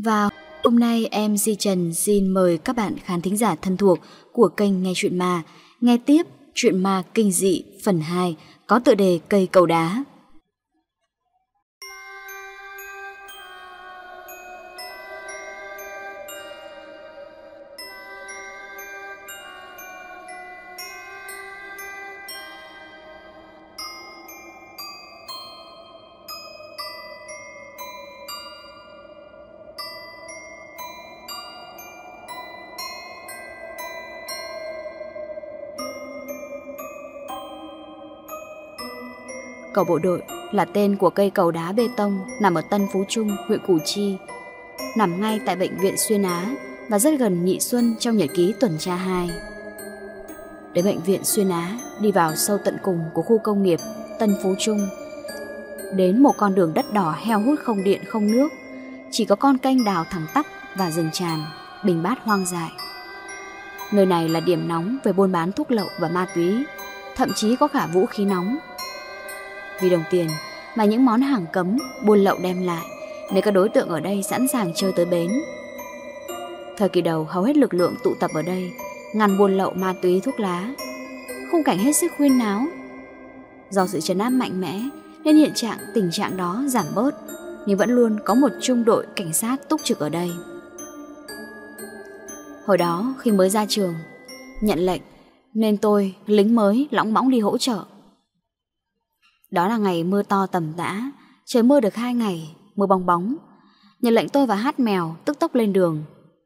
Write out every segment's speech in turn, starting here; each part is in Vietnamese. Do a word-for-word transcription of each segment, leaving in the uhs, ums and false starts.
Và hôm nay em xê Trần xin mời các bạn khán thính giả thân thuộc của kênh Nghe Chuyện Ma nghe tiếp Chuyện Ma Kinh Dị phần hai có tựa đề Cây Cầu Đá. Cầu Bộ Đội là tên của cây cầu đá bê tông nằm ở Tân Phú Trung, huyện Củ Chi, nằm ngay tại bệnh viện Xuyên Á và rất gần Nhị Xuân trong nhật ký tuần tra hai. Đến bệnh viện Xuyên Á, đi vào sâu tận cùng của khu công nghiệp Tân Phú Trung, đến một con đường đất đỏ heo hút không điện không nước, chỉ có con kênh đào thẳng tắp và rừng tràm, bình bát hoang dại. Nơi này là điểm nóng về buôn bán thuốc lậu và ma túy, thậm chí có cả vũ khí nóng. Vì đồng tiền mà những món hàng cấm buôn lậu đem lại, nên các đối tượng ở đây sẵn sàng chơi tới bến. Thời kỳ đầu hầu hết lực lượng tụ tập ở đây ngăn buôn lậu ma túy thuốc lá. Khung cảnh hết sức huyên náo. Do sự trấn áp mạnh mẽ nên hiện trạng tình trạng đó giảm bớt, nhưng vẫn luôn có một trung đội cảnh sát túc trực ở đây. Hồi đó khi mới ra trường, nhận lệnh nên tôi, lính mới, lõng bõng đi hỗ trợ. Đó là ngày mưa to tầm tã, trời mưa được hai ngày, mưa bong bóng. Nhận lệnh tôi và Hát Mèo tức tốc lên đường.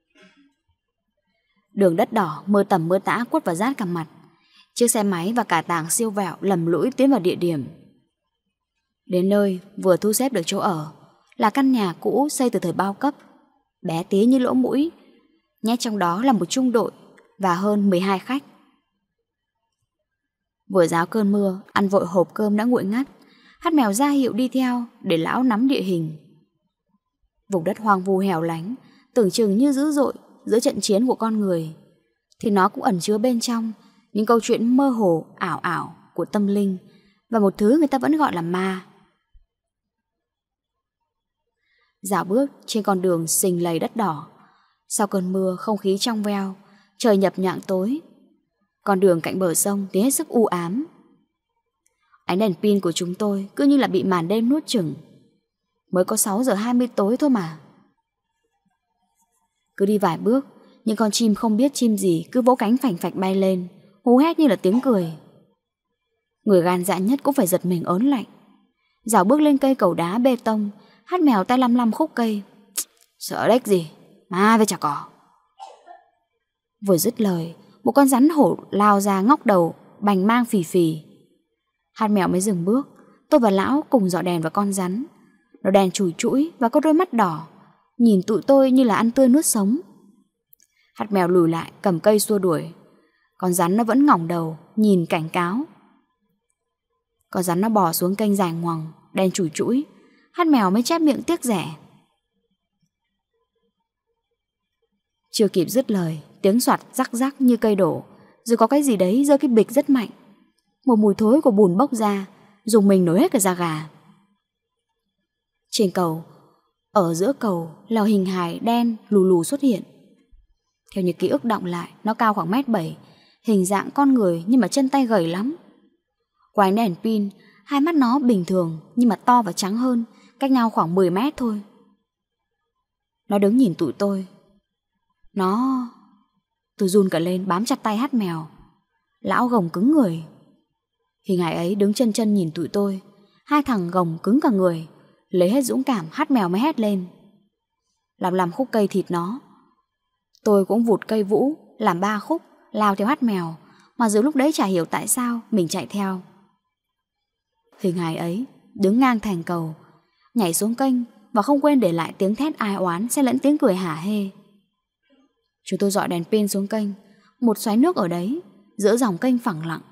Đường đất đỏ, mưa tầm mưa tã quất vào rát cả mặt. Chiếc xe máy và cả tàng siêu vẹo lầm lũi tiến vào địa điểm. Đến nơi vừa thu xếp được chỗ ở là căn nhà cũ xây từ thời bao cấp, bé tí như lỗ mũi. Nhét trong đó là một trung đội và hơn mười hai khách. Vừa ráo cơn mưa, ăn vội hộp cơm đã nguội ngắt, Hát Mèo ra hiệu đi theo để lão nắm địa hình. Vùng đất hoang vu hẻo lánh, tưởng chừng như dữ dội giữa trận chiến của con người, thì nó cũng ẩn chứa bên trong những câu chuyện mơ hồ, ảo ảo của tâm linh và một thứ người ta vẫn gọi là ma. Dạo bước trên con đường sình lầy đất đỏ, sau cơn mưa không khí trong veo, trời nhập nhạng tối. Con đường cạnh bờ sông thì hết sức u ám. Ánh đèn pin của chúng tôi cứ như là bị màn đêm nuốt chửng. Mới có sáu giờ hai mươi tối thôi mà. Cứ đi vài bước, những con chim không biết chim gì cứ vỗ cánh phành phạch bay lên, hú hét như là tiếng cười. Người gan dạ nhất cũng phải giật mình ớn lạnh. Dạo bước lên cây cầu đá bê tông, Hát Mèo tay lăm lăm khúc cây. Sợ đếch gì, ma với chả cỏ. Vừa dứt lời, một con rắn hổ lao ra ngóc đầu, bành mang phì phì. Hát Mèo mới dừng bước. Tôi và lão cùng dọi đèn vào con rắn. Nó đèn chùi chũi và có đôi mắt đỏ, nhìn tụi tôi như là ăn tươi nuốt sống. Hát Mèo lùi lại cầm cây xua đuổi. Con rắn nó vẫn ngỏng đầu, nhìn cảnh cáo. Con rắn nó bò xuống kênh dài ngoằng, đèn chùi chũi. Hát Mèo mới chép miệng tiếc rẻ. Chưa kịp dứt lời, tiếng soạt rắc rắc như cây đổ, rồi có cái gì đấy rơi cái bịch rất mạnh. Một mùi thối của bùn bốc ra, dùng mình nổi hết cả da gà. Trên cầu, ở giữa cầu là hình hài đen lù lù xuất hiện. Theo như ký ức đọng lại, nó cao khoảng mét bảy, hình dạng con người nhưng mà chân tay gầy lắm. Qua ánh đèn pin, hai mắt nó bình thường nhưng mà to và trắng hơn, cách nhau khoảng mười mét thôi. Nó đứng nhìn tụi tôi. Nó... Tôi run cả lên bám chặt tay Hát Mèo. Lão gồng cứng người. Hình hài ấy đứng chân chân nhìn tụi tôi. Hai thằng gồng cứng cả người. Lấy hết dũng cảm, Hát Mèo mới hét lên. Làm làm khúc cây thịt nó. Tôi cũng vụt cây vũ làm ba khúc, lao theo Hát Mèo. Mà giữa lúc đấy chả hiểu tại sao mình chạy theo. Hình hài ấy đứng ngang thành cầu, nhảy xuống kênh và không quên để lại tiếng thét ai oán xen lẫn tiếng cười hả hê. Chúng tôi dọi đèn pin xuống kênh, một xoáy nước ở đấy, giữa dòng kênh phẳng lặng.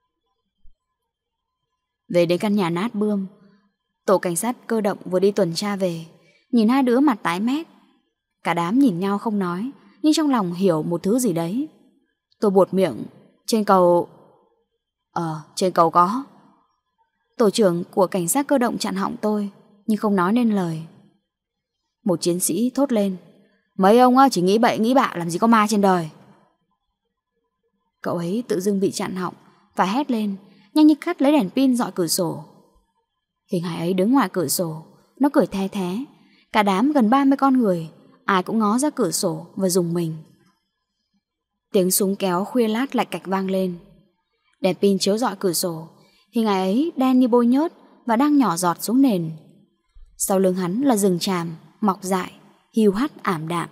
Về đến căn nhà nát bươm, tổ cảnh sát cơ động vừa đi tuần tra về, nhìn hai đứa mặt tái mét. Cả đám nhìn nhau không nói, nhưng trong lòng hiểu một thứ gì đấy. Tôi buột miệng, trên cầu... Ờ, trên cầu có. Tổ trưởng của cảnh sát cơ động chặn họng tôi, nhưng không nói nên lời. Một chiến sĩ thốt lên: Mấy ông á, chỉ nghĩ bậy nghĩ bạ, làm gì có ma trên đời. Cậu ấy tự dưng bị chặn họng và hét lên, nhanh như cắt lấy đèn pin dọi cửa sổ. Hình hài ấy đứng ngoài cửa sổ, nó cười the thé. Cả đám gần ba mươi con người, ai cũng ngó ra cửa sổ và rùng mình. Tiếng súng kéo khuya lát lạch cạch vang lên. Đèn pin chiếu rọi cửa sổ, hình hài ấy đen như bôi nhớt và đang nhỏ giọt xuống nền. Sau lưng hắn là rừng tràm mọc dại, hiu hắt ảm đạm.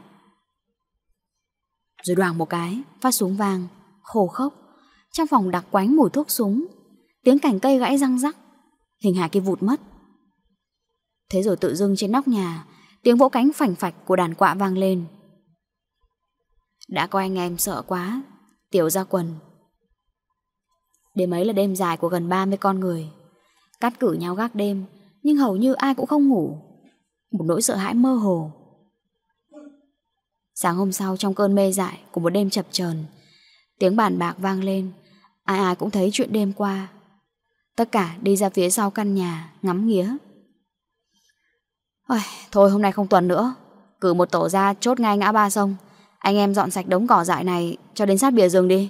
Rồi đoàng một cái, phát súng vang khô khốc. Trong phòng đặc quánh mùi thuốc súng, tiếng cành cây gãy răng rắc. Hình hài kia vụt mất. Thế rồi tự dưng trên nóc nhà, tiếng vỗ cánh phành phạch của đàn quạ vang lên. Đã có anh em sợ quá, tiểu ra quần. Đêm ấy là đêm dài của gần ba mươi con người, cắt cử nhau gác đêm, nhưng hầu như ai cũng không ngủ. Một nỗi sợ hãi mơ hồ. Sáng hôm sau, trong cơn mê dại của một đêm chập chờn, tiếng bàn bạc vang lên. Ai ai cũng thấy chuyện đêm qua. Tất cả đi ra phía sau căn nhà ngắm nghía. Ôi, thôi hôm nay không tuần nữa, cử một tổ ra chốt ngay ngã ba sông. Anh em dọn sạch đống cỏ dại này cho đến sát bìa rừng đi.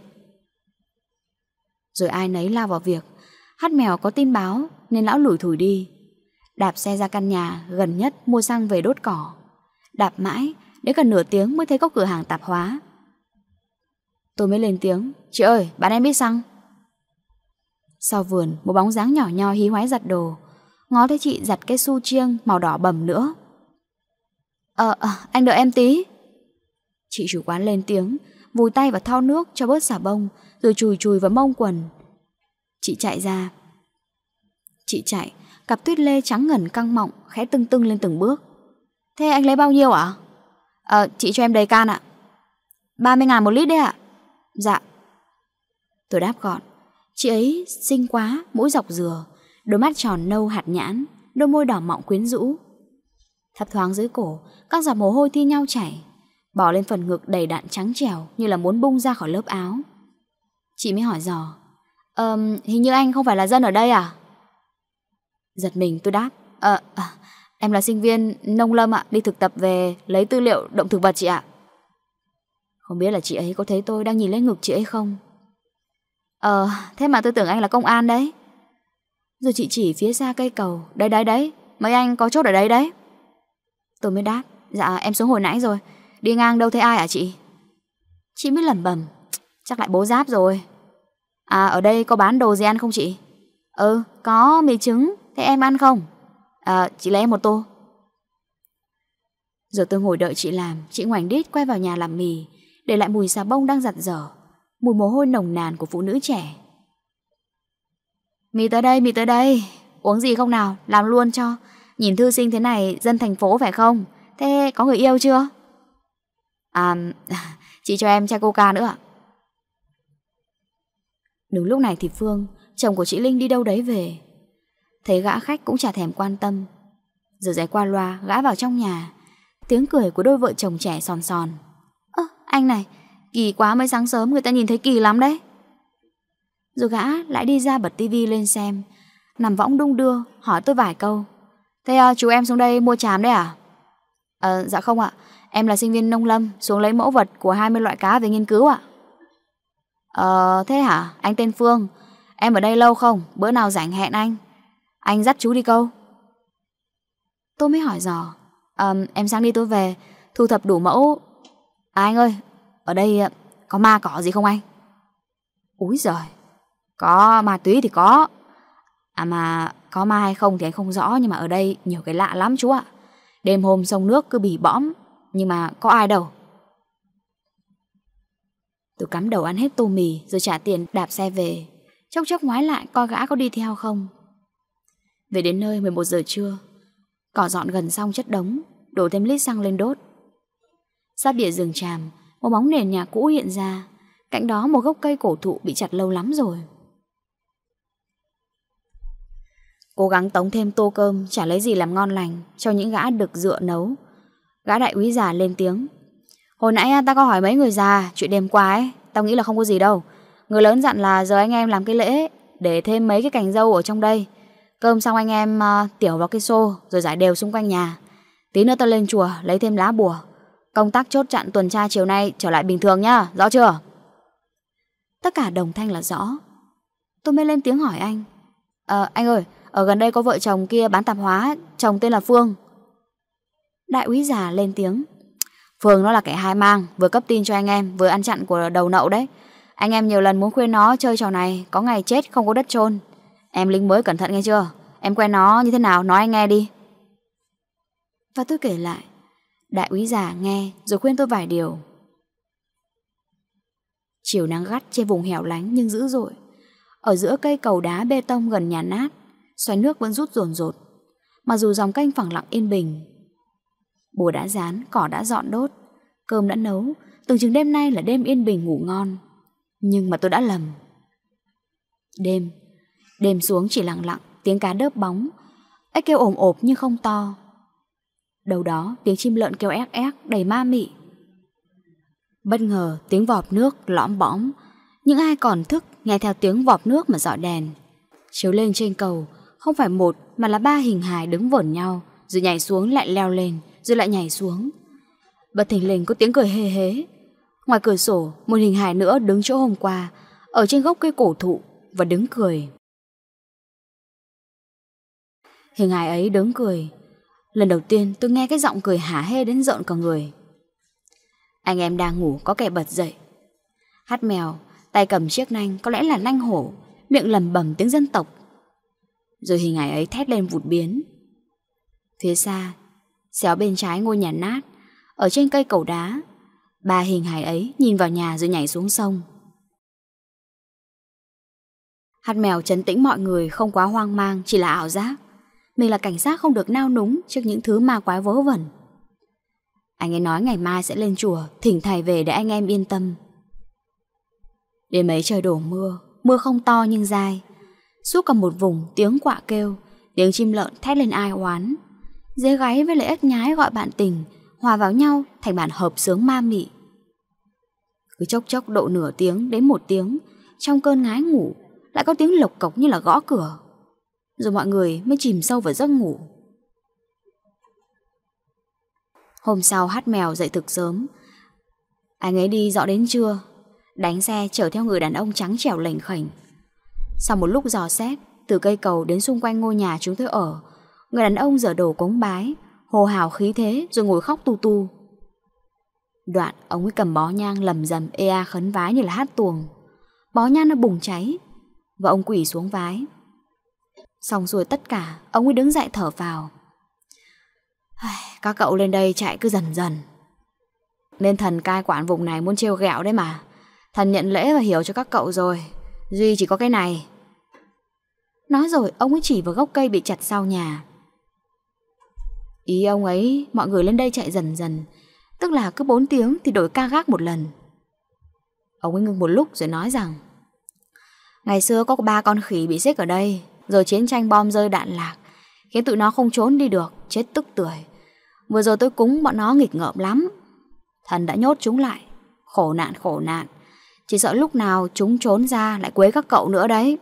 Rồi ai nấy lao vào việc. Hát mèo có tin báo nên lão lủi thủi đi, đạp xe ra căn nhà gần nhất mua xăng về đốt cỏ. Đạp mãi đến gần nửa tiếng mới thấy có cửa hàng tạp hóa. Tôi mới lên tiếng: Chị ơi, bạn em biết xăng. Sau vườn, một bóng dáng nhỏ nho hí hoái giặt đồ. Ngó thấy chị giặt cái su chiêng màu đỏ bầm nữa. Ờ, à, anh đợi em tí. Chị chủ quán lên tiếng, vùi tay vào thau nước cho bớt xà bông, rồi chùi chùi vào mông quần. Chị chạy ra. Chị chạy, cặp tuyết lê trắng ngần căng mọng, khẽ tưng tưng lên từng bước. Thế anh lấy bao nhiêu ạ? Ờ, chị cho em đầy can ạ. Ba mươi ngàn một lít đấy ạ. Dạ. Tôi đáp gọn. Chị ấy xinh quá, mũi dọc dừa, đôi mắt tròn nâu hạt nhãn, đôi môi đỏ mọng quyến rũ. Thấp thoáng dưới cổ, các giọt mồ hôi thi nhau chảy, bỏ lên phần ngực đầy đặn trắng trẻo như là muốn bung ra khỏi lớp áo. Chị mới hỏi dò: Ờ, hình như anh không phải là dân ở đây à? Giật mình tôi đáp: Ờ, à, em là sinh viên nông lâm ạ, đi thực tập về lấy tư liệu động thực vật chị ạ. Không biết là chị ấy có thấy tôi đang nhìn lên ngực chị ấy không? Ờ, thế mà tôi tưởng anh là công an đấy. Rồi chị chỉ phía xa cây cầu. Đấy đấy đấy, mấy anh có chốt ở đấy đấy. Tôi mới đáp: Dạ em xuống hồi nãy rồi, đi ngang đâu thấy ai hả chị? Chị mới lẩm bẩm: Chắc lại bố Giáp rồi. À, ở đây có bán đồ gì ăn không chị? Ừ, có mì trứng, thế em ăn không? À, chị lấy em một tô. Rồi tôi ngồi đợi chị làm. Chị ngoảnh đít quay vào nhà làm mì, để lại mùi xà bông đang giặt dở, mùi mồ hôi nồng nàn của phụ nữ trẻ. Mì tới đây, mì tới đây. Uống gì không nào, làm luôn cho. Nhìn thư sinh thế này, dân thành phố phải không? Thế có người yêu chưa? À, chị cho em chai coca nữa ạ. Đúng lúc này thì Phương, chồng của chị Linh đi đâu đấy về. Thấy gã khách cũng chả thèm quan tâm. Rồi giấy qua loa gã vào trong nhà. Tiếng cười của đôi vợ chồng trẻ sòn sòn. Ơ, anh này, kỳ quá, mới sáng sớm người ta nhìn thấy kỳ lắm đấy. Rồi gã lại đi ra bật tivi lên xem, nằm võng đung đưa, hỏi tôi vài câu. Thế à, chú em xuống đây mua tràm đấy à? Ờ, dạ không ạ, em là sinh viên nông lâm, xuống lấy mẫu vật của hai mươi loại cá về nghiên cứu ạ. Ờ, thế hả, anh tên Phương. Em ở đây lâu không? Bữa nào rảnh hẹn anh. Anh dắt chú đi câu. Tôi mới hỏi dò: à, em sáng đi tôi về, thu thập đủ mẫu. À anh ơi, ở đây có ma cỏ gì không anh? Úi giời, có ma túy thì có. À mà có ma hay không thì anh không rõ, nhưng mà ở đây nhiều cái lạ lắm chú ạ. Đêm hôm sông nước cứ bỉ bõm, nhưng mà có ai đâu. Tôi cắm đầu ăn hết tô mì rồi trả tiền đạp xe về, chốc chốc ngoái lại coi gã có đi theo không. Về đến nơi mười một giờ trưa. Cỏ dọn gần xong chất đống, đổ thêm lít xăng lên đốt. Sát bìa rừng tràm, một bóng nền nhà cũ hiện ra. Cạnh đó một gốc cây cổ thụ bị chặt lâu lắm rồi. Cố gắng tống thêm tô cơm, chả lấy gì làm ngon lành cho những gã được dựa nấu. Gã đại úy già lên tiếng: Hồi nãy ta có hỏi mấy người già chuyện đêm qua ấy, tao nghĩ là không có gì đâu. Người lớn dặn là giờ anh em làm cái lễ, để thêm mấy cái cành dâu ở trong đây. Cơm xong anh em uh, tiểu vào cái xô rồi rải đều xung quanh nhà. Tí nữa tôi lên chùa lấy thêm lá bùa. Công tác chốt chặn tuần tra chiều nay trở lại bình thường nhá, rõ chưa? Tất cả đồng thanh là rõ. Tôi mới lên tiếng hỏi anh. Ờ anh ơi, ở gần đây có vợ chồng kia bán tạp hóa, chồng tên là Phương. Đại úy già lên tiếng. Phương nó là kẻ hai mang, vừa cấp tin cho anh em, vừa ăn chặn của đầu nậu đấy. Anh em nhiều lần muốn khuyên nó chơi trò này, có ngày chết không có đất chôn. Em lính mới cẩn thận nghe chưa? Em quen nó như thế nào nói anh nghe đi. Và tôi kể lại. Đại úy già nghe rồi khuyên tôi vài điều. Chiều nắng gắt trên vùng hẻo lánh nhưng dữ dội. Ở giữa cây cầu đá bê tông gần nhà nát, xoáy nước vẫn rút dồn dột. Mặc dù dòng kênh phẳng lặng yên bình. Bùa đã dán, cỏ đã dọn đốt, cơm đã nấu. Tưởng chừng đêm nay là đêm yên bình ngủ ngon. Nhưng mà tôi đã lầm. Đêm Đêm xuống chỉ lặng lặng, tiếng cá đớp bóng. Ếch kêu ồm ộp nhưng không to. Đâu đó tiếng chim lợn kêu éc éc đầy ma mị. Bất ngờ tiếng vọp nước lõm bõm. Những ai còn thức nghe theo tiếng vọp nước mà dọi đèn. Chiếu lên trên cầu, không phải một mà là ba hình hài đứng vờn nhau, rồi nhảy xuống lại leo lên, rồi lại nhảy xuống. Bất thình lình có tiếng cười hê hế. Ngoài cửa sổ, một hình hài nữa đứng chỗ hôm qua, ở trên gốc cây cổ thụ và đứng cười. Hình hài ấy đứng cười. Lần đầu tiên tôi nghe cái giọng cười hả hê đến rợn cả người. Anh em đang ngủ có kẻ bật dậy. Hát mèo, tay cầm chiếc nanh, có lẽ là nanh hổ, miệng lẩm bẩm tiếng dân tộc. Rồi hình hài ấy thét lên vụt biến. Phía xa, xéo bên trái ngôi nhà nát, ở trên cây cầu đá, ba hình hài ấy nhìn vào nhà rồi nhảy xuống sông. Hát mèo trấn tĩnh mọi người không quá hoang mang, chỉ là ảo giác. Mình là cảnh sát không được nao núng trước những thứ ma quái vớ vẩn. Anh ấy nói ngày mai sẽ lên chùa thỉnh thầy về để anh em yên tâm. Đêm ấy trời đổ mưa. Mưa không to nhưng dài. Suốt cả một vùng tiếng quạ kêu, tiếng chim lợn thét lên ai oán. Dế gáy với lại ếch nhái gọi bạn tình hòa vào nhau thành bản hợp xướng ma mị. Cứ chốc chốc độ nửa tiếng đến một tiếng, trong cơn ngái ngủ lại có tiếng lộc cộc như là gõ cửa. Rồi mọi người mới chìm sâu vào giấc ngủ. Hôm sau Hát mèo dậy thực sớm. Anh ấy đi dọ đến trưa, đánh xe chở theo người đàn ông trắng trẻo lềnh khềnh. Sau một lúc dò xét, từ cây cầu đến xung quanh ngôi nhà chúng tôi ở, người đàn ông giở đồ cúng bái, hô hào khí thế rồi ngồi khóc tu tu. Đoạn ông ấy cầm bó nhang lầm rầm ê a khấn vái như là hát tuồng. Bó nhang nó bùng cháy và ông quỳ xuống vái. Xong rồi tất cả, ông ấy đứng dậy thở vào. Các cậu lên đây chạy cứ dần dần. Nên thần cai quản vùng này muốn trêu ghẹo đấy mà. Thần nhận lễ và hiểu cho các cậu rồi. Duy chỉ có cái này. Nói rồi ông ấy chỉ vào gốc cây bị chặt sau nhà. Ý ông ấy mọi người lên đây chạy dần dần, tức là cứ bốn tiếng thì đổi ca gác một lần. Ông ấy ngừng một lúc rồi nói rằng ngày xưa có ba con khỉ bị xích ở đây, rồi chiến tranh bom rơi đạn lạc khiến tụi nó không trốn đi được, chết tức tưởi. Vừa rồi tôi cúng bọn nó nghịch ngợm lắm. Thần đã nhốt chúng lại. Khổ nạn khổ nạn. Chỉ sợ lúc nào chúng trốn ra lại quấy các cậu nữa đấy.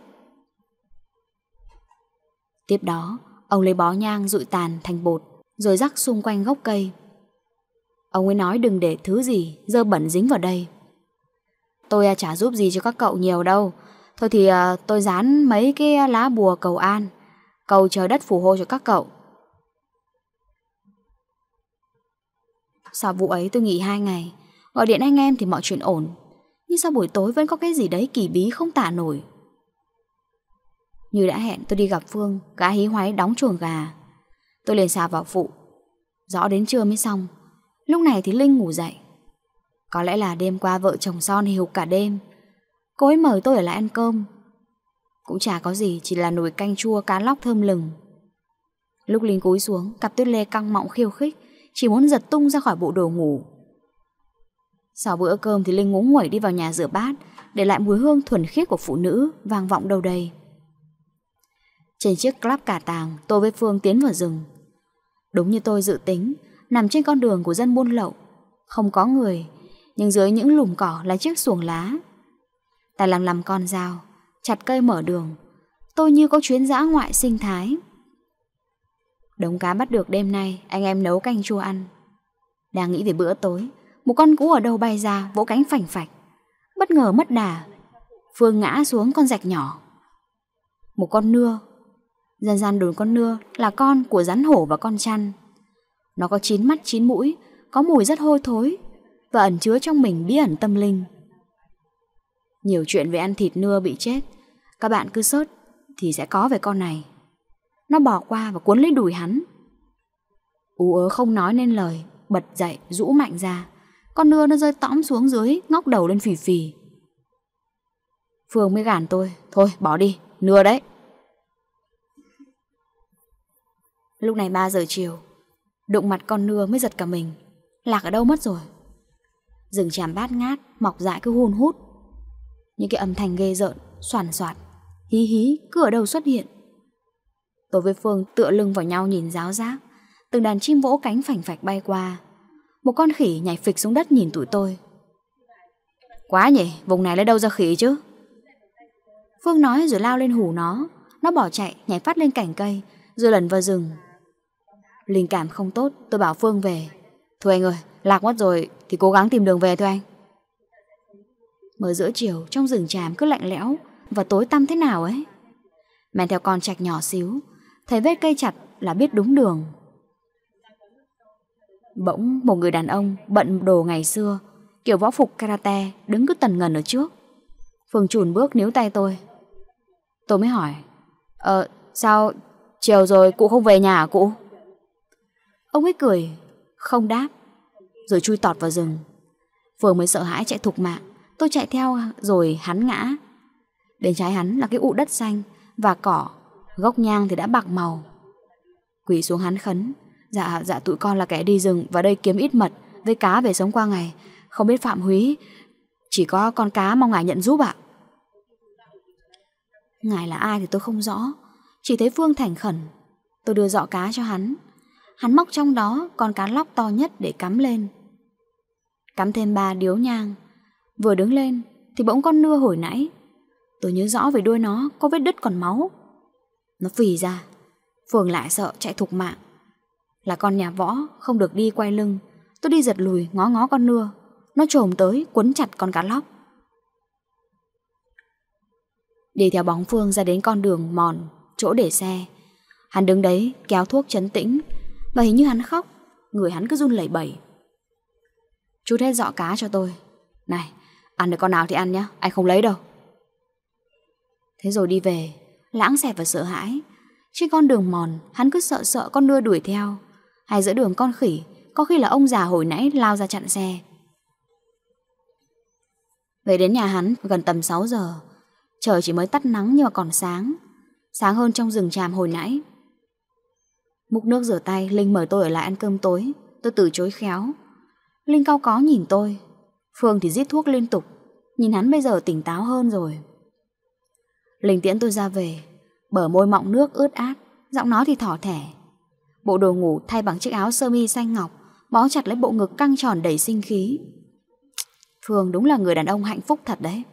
Tiếp đó ông lấy bó nhang dụi tàn thành bột, rồi rắc xung quanh gốc cây. Ông ấy nói đừng để thứ gì dơ bẩn dính vào đây. Tôi à, chả giúp gì cho các cậu nhiều đâu. Thôi thì à, tôi dán mấy cái lá bùa cầu an, cầu trời đất phù hộ cho các cậu. Sau vụ ấy tôi nghỉ hai ngày, gọi điện anh em thì mọi chuyện ổn. Nhưng sau buổi tối vẫn có cái gì đấy kỳ bí không tả nổi. Như đã hẹn tôi đi gặp Phương, gã hí hoáy đóng chuồng gà. Tôi liền xà vào phụ. Rõ đến trưa mới xong. Lúc này thì Linh ngủ dậy. Có lẽ là đêm qua vợ chồng Son hì hục cả đêm. Cô ấy mời tôi ở lại ăn cơm. Cũng chả có gì, chỉ là nồi canh chua cá lóc thơm lừng. Lúc Linh cúi xuống, cặp tuyết lê căng mọng khiêu khích, chỉ muốn giật tung ra khỏi bộ đồ ngủ. Sau bữa cơm thì Linh ngúng nguẩy đi vào nhà rửa bát, để lại mùi hương thuần khiết của phụ nữ vang vọng đâu đây. Trên chiếc Club Cả Tàng, tôi với Phương tiến vào rừng. Đúng như tôi dự tính, nằm trên con đường của dân buôn lậu, không có người, nhưng dưới những lùm cỏ là chiếc xuồng lá. Ta làm làm con dao, chặt cây mở đường. Tôi như có chuyến dã ngoại sinh thái. Đống cá bắt được đêm nay anh em nấu canh chua ăn. Đang nghĩ về bữa tối, một con cú ở đâu bay ra vỗ cánh phành phạch. Bất ngờ mất đà, Phương ngã xuống con rạch nhỏ. Một con nưa. Dân gian đồn con nưa là con của rắn hổ và con chăn. Nó có chín mắt chín mũi, có mùi rất hôi thối và ẩn chứa trong mình bí ẩn tâm linh. Nhiều chuyện về ăn thịt nưa bị chết, các bạn cứ search thì sẽ có về con này. Nó bò qua và cuốn lấy đùi hắn. Ú ớ không nói nên lời, bật dậy rũ mạnh ra. Con nưa nó rơi tõm xuống dưới, ngóc đầu lên phì phì. Phương mới gàn tôi: thôi bỏ đi, nưa đấy. Lúc này ba giờ chiều, đụng mặt con nưa mới giật cả mình. Lạc ở đâu mất rồi? Rừng tràm bát ngát, mọc dại cứ hun hút. Những cái âm thanh ghê rợn, xoàn xoạt, hí hí cứ ở đâu xuất hiện. Tôi với Phương tựa lưng vào nhau nhìn ráo rác. Từng đàn chim vỗ cánh phành phạch bay qua. Một con khỉ nhảy phịch xuống đất nhìn tụi tôi. Quá nhỉ, vùng này lấy đâu ra khỉ chứ? Phương nói rồi lao lên hù nó. Nó bỏ chạy, nhảy phát lên cành cây, rồi lần vào rừng. Linh cảm không tốt, tôi bảo Phương về. Thôi anh ơi, lạc mất rồi thì cố gắng tìm đường về thôi anh. Mới giữa chiều, trong rừng tràm cứ lạnh lẽo và tối tăm thế nào ấy. Men theo con trạch nhỏ xíu, thấy vết cây chặt là biết đúng đường. Bỗng một người đàn ông bận đồ ngày xưa, kiểu võ phục karate, đứng cứ tần ngần ở trước. Phương chùn bước níu tay tôi. Tôi mới hỏi: Ờ sao chiều rồi cụ không về nhà hả cụ? Ông ấy cười, không đáp, rồi chui tọt vào rừng. Phương mới sợ hãi chạy thục mạng. Tôi chạy theo rồi hắn ngã. Bên trái hắn là cái ụ đất xanh và cỏ, gốc nhang thì đã bạc màu. Quỳ xuống hắn khấn: Dạ dạ tụi con là kẻ đi rừng vào đây kiếm ít mật với cá về sống qua ngày. Không biết phạm húy, chỉ có con cá mong ngài nhận giúp ạ. Ngài là ai thì tôi không rõ, chỉ thấy Phương thành khẩn. Tôi đưa giọ cá cho hắn. Hắn móc trong đó con cá lóc to nhất để cắm lên. Cắm thêm ba điếu nhang. Vừa đứng lên thì bỗng con nưa hồi nãy, tôi nhớ rõ về đuôi nó có vết đứt còn máu. Nó phì ra. Phương lại sợ chạy thục mạng. Là con nhà võ, không được đi quay lưng. Tôi đi giật lùi ngó ngó con nưa. Nó chồm tới quấn chặt con cá lóc. Đi theo bóng Phương ra đến con đường mòn, chỗ để xe. Hắn đứng đấy kéo thuốc trấn tĩnh, và hình như hắn khóc. Người hắn cứ run lẩy bẩy. Chút hết giọ cá cho tôi. Này, ăn được con nào thì ăn nhá, anh không lấy đâu. Thế rồi đi về, lãng xẹt và sợ hãi. Trên con đường mòn, hắn cứ sợ sợ con nưa đuổi theo. Hay giữa đường con khỉ, có khi là ông già hồi nãy lao ra chặn xe. Về đến nhà hắn gần tầm sáu giờ. Trời chỉ mới tắt nắng nhưng mà còn sáng. Sáng hơn trong rừng tràm hồi nãy. Múc nước rửa tay, Linh mời tôi ở lại ăn cơm tối. Tôi từ chối khéo. Linh cau có nhìn tôi. Phương thì rít thuốc liên tục. Nhìn hắn bây giờ tỉnh táo hơn rồi. Linh tiễn tôi ra về. Bờ môi mọng nước ướt át, giọng nói thì thỏ thẻ. Bộ đồ ngủ thay bằng chiếc áo sơ mi xanh ngọc, bó chặt lấy bộ ngực căng tròn đầy sinh khí. Phương đúng là người đàn ông hạnh phúc thật đấy.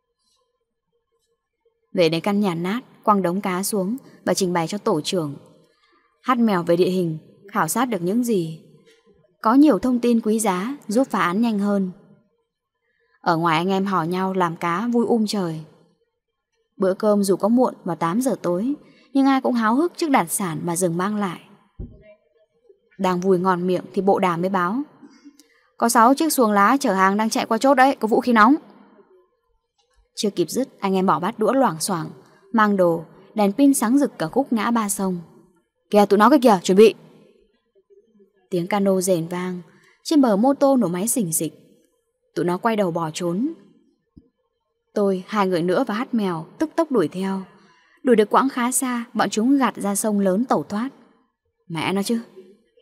Về đến căn nhà nát, quăng đống cá xuống và trình bày cho tổ trưởng. Hát mèo về địa hình, khảo sát được những gì. Có nhiều thông tin quý giá giúp phá án nhanh hơn. Ở ngoài anh em hò nhau làm cá vui um trời. Bữa cơm dù có muộn vào tám giờ tối, nhưng ai cũng háo hức trước đặc sản mà rừng mang lại. Đang vui ngon miệng thì bộ đàm mới báo: Có sáu chiếc xuồng lá chở hàng đang chạy qua chốt đấy, có vũ khí nóng. Chưa kịp dứt, anh em bỏ bát đũa loảng xoảng, mang đồ, đèn pin sáng rực cả khúc ngã ba sông. Kìa tụi nó kìa kìa, chuẩn bị. Tiếng cano rền vang, trên bờ mô tô nổ máy xình xịch. Tụi nó quay đầu bỏ trốn. Tôi, hai người nữa và hát mèo tức tốc đuổi theo. Đuổi được quãng khá xa, bọn chúng gạt ra sông lớn tẩu thoát. Mẹ nó chứ.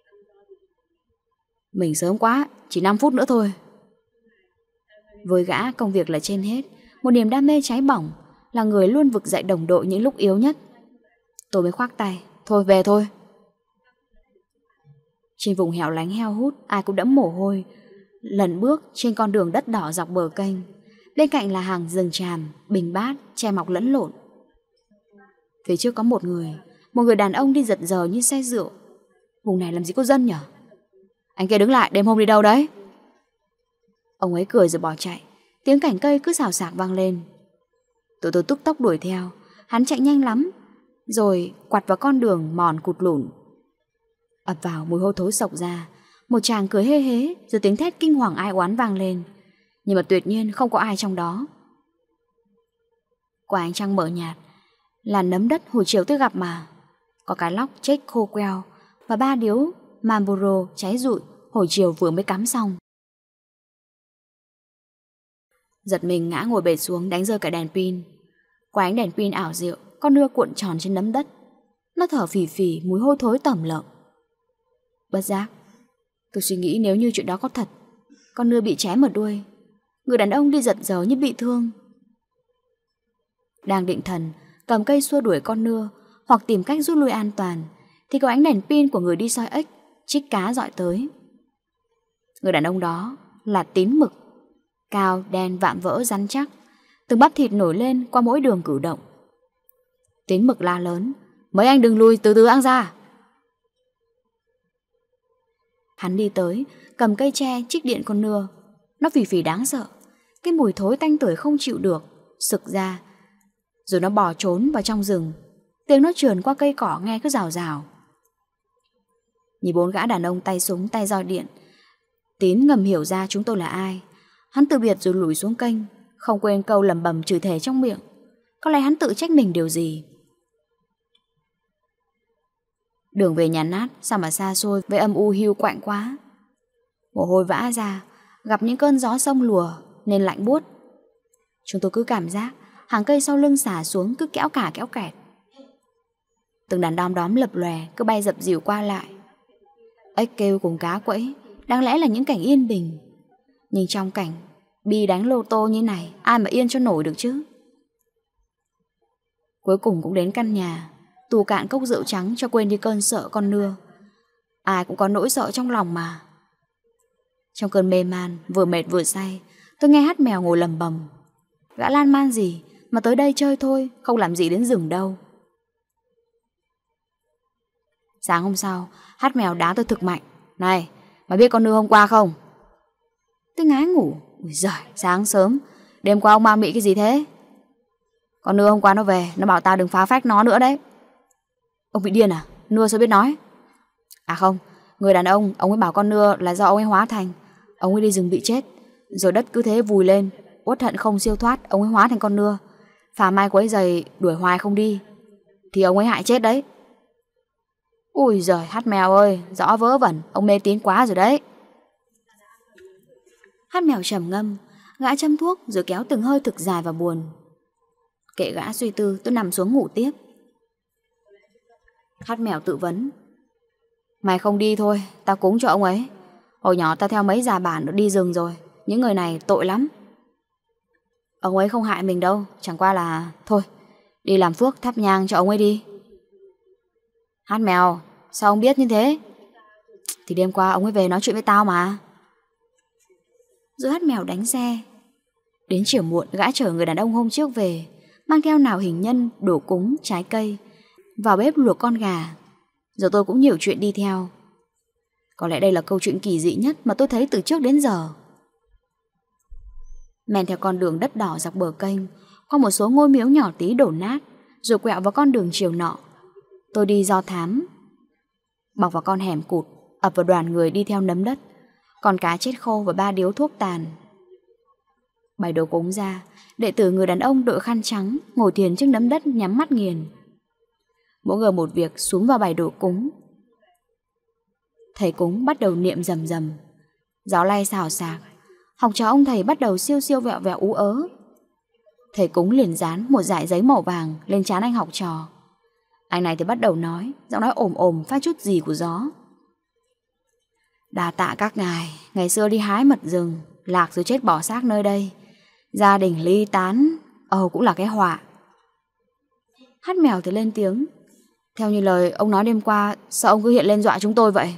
Mình sớm quá, chỉ năm phút nữa thôi. Với gã công việc là trên hết. Một niềm đam mê cháy bỏng, là người luôn vực dậy đồng đội những lúc yếu nhất. Tôi mới khoác tay: Thôi về thôi. Trên vùng hẻo lánh heo hút, ai cũng đẫm mồ hôi. Lần bước trên con đường đất đỏ dọc bờ kênh. Bên cạnh là hàng rừng tràm, bình bát, tre mọc lẫn lộn. Phía trước có một người, một người đàn ông đi giật giờ như say rượu, Vùng này làm gì có dân nhở? Anh kia đứng lại, đêm hôm đi đâu đấy? Ông ấy cười rồi bỏ chạy. Tiếng cành cây cứ xào xạc vang lên. Tụi tôi túc tốc đuổi theo. Hắn chạy nhanh lắm, rồi quặt vào con đường mòn cụt lủn. Ập vào mùi hôi thối sộc ra. Một chàng cười hê hế, rồi tiếng thét kinh hoàng ai oán vang lên. Nhưng mà tuyệt nhiên không có ai trong đó. Qua ánh trăng mờ nhạt là nấm đất hồi chiều tôi gặp mà. Có cái lóc chết khô queo và ba điếu Marlboro cháy rụi hồi chiều vừa mới cắm xong. Giật mình ngã ngồi bệt xuống, đánh rơi cả đèn pin. Qua ánh đèn pin ảo diệu, con nưa cuộn tròn trên nấm đất. Nó thở phì phì mùi hôi thối tẩm lợm. Bất giác tôi suy nghĩ nếu như chuyện đó có thật, con nưa bị chém ở đuôi, người đàn ông đi giật giở như bị thương. Đang định thần cầm cây xua đuổi con nưa hoặc tìm cách rút lui an toàn, thì có ánh đèn pin của người đi soi ếch chích cá dọi tới. Người đàn ông đó là Tín Mực, cao, đen, vạm vỡ, rắn chắc, từng bắp thịt nổi lên qua mỗi đường cử động. Tín Mực la lớn: "Mấy anh đừng lùi, từ từ ăn ra." Hắn đi tới, cầm cây tre chích điện con nưa. Nó phì phì đáng sợ, cái mùi thối tanh tưởi không chịu được sực ra. Rồi nó bò trốn vào trong rừng. Tiếng nó trườn qua cây cỏ nghe cứ rào rào. Nhìn bốn gã đàn ông tay súng tay roi điện, Tín ngầm hiểu ra chúng tôi là ai. Hắn từ biệt rồi lùi xuống kênh, không quên câu lẩm bẩm chửi thề trong miệng. Có lẽ hắn tự trách mình điều gì. Đường về nhà nát, sao mà xa xôi với âm u hiu quạnh quá. Mồ hôi vã ra, gặp những cơn gió sông lùa nên lạnh buốt. Chúng tôi cứ cảm giác hàng cây sau lưng xả xuống cứ kéo cả kéo kẹt. Từng đàn đom đóm lập lòe cứ bay dập dìu qua lại. Ếch kêu cùng cá quẫy, đáng lẽ là những cảnh yên bình. Nhưng trong cảnh bi đánh lô tô như này, ai mà yên cho nổi được chứ. Cuối cùng cũng đến căn nhà, tù cạn cốc rượu trắng cho quên đi cơn sợ con nưa. Ai cũng có nỗi sợ trong lòng mà. Trong cơn mê man, vừa mệt vừa say, tôi nghe Hát Mèo ngồi lầm bầm: "Gã lan man gì mà tới đây chơi thôi, không làm gì đến rừng đâu." Sáng hôm sau, Hát Mèo đá tôi thực mạnh: "Này, mày biết con nưa hôm qua không?" Tôi ngái ngủ: "Ui giời, sáng sớm, đêm qua ông ma mị cái gì thế?" "Con nưa hôm qua nó về, nó bảo tao đừng phá phách nó nữa đấy." "Ông bị điên à? Nưa sao biết nói?" "À không, người đàn ông, ông ấy bảo con nưa là do ông ấy hóa thành. Ông ấy đi rừng bị chết, rồi đất cứ thế vùi lên, uất hận không siêu thoát, ông ấy hóa thành con nưa. Phà mai quấy giày đuổi hoài không đi, thì ông ấy hại chết đấy." Ui giời, Hát Mèo ơi, rõ vớ vẩn, ông mê tín quá rồi đấy. Hát Mèo trầm ngâm, gã châm thuốc rồi kéo từng hơi thực dài và buồn. Kệ gã suy tư, tôi nằm xuống ngủ tiếp. Hát Mèo tự vấn: "Mày không đi thôi, tao cúng cho ông ấy. Hồi nhỏ tao theo mấy già bản được đi rừng rồi, những người này tội lắm. Ông ấy không hại mình đâu, chẳng qua là... Thôi, đi làm phước thắp nhang cho ông ấy đi." "Hát Mèo, sao ông biết như thế?" "Thì đêm qua ông ấy về nói chuyện với tao mà." Rồi Hát Mèo đánh xe. Đến chiều muộn, gã chở người đàn ông hôm trước về, mang theo nào hình nhân, đồ cúng, trái cây, vào bếp luộc con gà. Rồi tôi cũng nhiều chuyện đi theo. Có lẽ đây là câu chuyện kỳ dị nhất mà tôi thấy từ trước đến giờ. Men theo con đường đất đỏ dọc bờ kênh, qua một số ngôi miếu nhỏ tí đổ nát, rồi quẹo vào con đường chiều nọ. Tôi đi do thám, bọc vào con hẻm cụt, ập vào đoàn người đi theo nấm đất, con cá chết khô và ba điếu thuốc tàn. Bày đồ cúng ra, đệ tử người đàn ông đội khăn trắng ngồi thiền trước nấm đất nhắm mắt nghiền. Mỗi người một việc xuống vào bày đồ cúng. Thầy cúng bắt đầu niệm rầm rầm, gió lay xào xạc. Học trò ông thầy bắt đầu siêu siêu vẹo vẹo ú ớ. Thầy cúng liền dán một dải giấy màu vàng lên trán anh học trò. Anh này thì bắt đầu nói, giọng nói ồm ồm pha chút gì của gió: "Đa tạ các ngài, ngày xưa đi hái mật rừng, lạc rồi chết bỏ xác nơi đây. Gia đình ly tán, ồ cũng là cái họa." Hát Mèo thì lên tiếng: "Theo như lời ông nói đêm qua, sao ông cứ hiện lên dọa chúng tôi vậy?"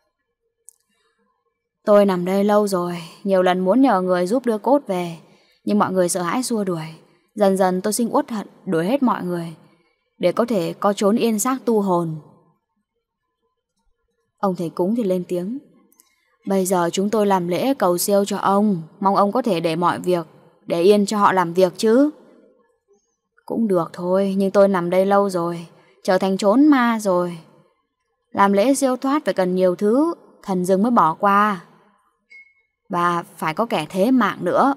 "Tôi nằm đây lâu rồi, nhiều lần muốn nhờ người giúp đưa cốt về, nhưng mọi người sợ hãi xua đuổi. Dần dần tôi sinh uất hận, đuổi hết mọi người, để có thể có trốn yên xác tu hồn." Ông thầy cúng thì lên tiếng. Bây giờ chúng tôi làm lễ cầu siêu cho ông, mong ông có thể để mọi việc, để yên cho họ làm việc chứ. Cũng được thôi, nhưng tôi nằm đây lâu rồi, trở thành trốn ma rồi. Làm lễ siêu thoát phải cần nhiều thứ, thần rừng mới bỏ qua. Và phải có kẻ thế mạng nữa.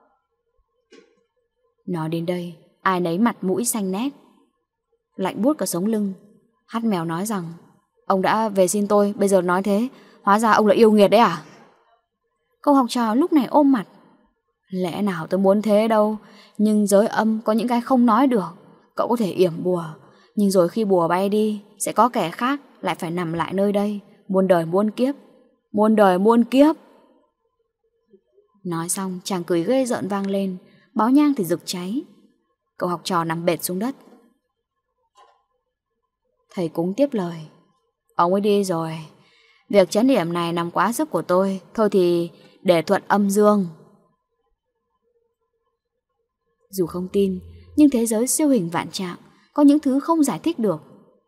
Nói đến đây, ai nấy mặt mũi xanh nét, lạnh buốt cả sống lưng. Hát mèo nói rằng, ông đã về xin tôi, bây giờ nói thế, hóa ra ông là yêu nghiệt đấy à? Cậu học trò lúc này ôm mặt. Lẽ nào tôi muốn thế đâu, nhưng giới âm có những cái không nói được. Cậu có thể yểm bùa, nhưng rồi khi bùa bay đi, sẽ có kẻ khác lại phải nằm lại nơi đây, muôn đời muôn kiếp. Muôn đời muôn kiếp. Nói xong chàng cười ghê rợn vang lên, báo nhang thì rực cháy. Cậu học trò nằm bệt xuống đất. Thầy cúng tiếp lời. Ông ấy đi rồi, việc chấn điểm này nằm quá sức của tôi, thôi thì để thuận âm dương. Dù không tin, nhưng thế giới siêu hình vạn trạng có những thứ không giải thích được.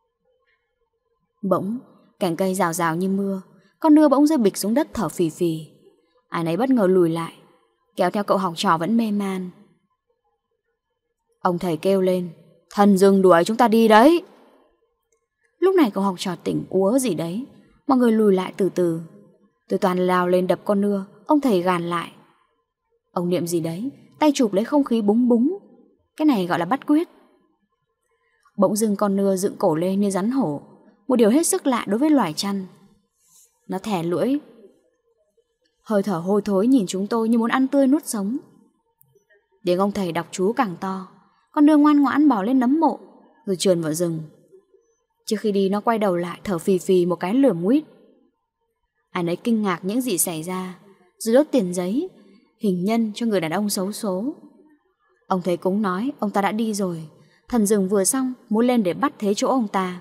Bỗng, cành cây rào rào như mưa, con nưa bỗng rơi bịch xuống đất thở phì phì. Ai nấy bất ngờ lùi lại, kéo theo cậu học trò vẫn mê man. Ông thầy kêu lên, thần rừng đuổi chúng ta đi đấy. Lúc này cậu học trò tỉnh úa gì đấy, mọi người lùi lại từ từ. Tôi toàn lao lên đập con nưa, ông thầy gàn lại. Ông niệm gì đấy, tay chụp lấy không khí búng búng. Cái này gọi là bắt quyết. Bỗng dưng con nưa dựng cổ lên như rắn hổ, một điều hết sức lạ đối với loài chăn. Nó thè lưỡi, hơi thở hôi thối nhìn chúng tôi như muốn ăn tươi nuốt sống. Tiếng ông thầy đọc chú càng to. Con nưa ngoan ngoãn bò lên nấm mộ, rồi trườn vào rừng. Trước khi đi nó quay đầu lại thở phì phì một cái lườm nguyết. Ai nấy kinh ngạc những gì xảy ra. Rồi đốt tiền giấy, hình nhân cho người đàn ông xấu số. Ông thầy cúng nói ông ta đã đi rồi. Thần rừng vừa xong muốn lên để bắt thế chỗ ông ta.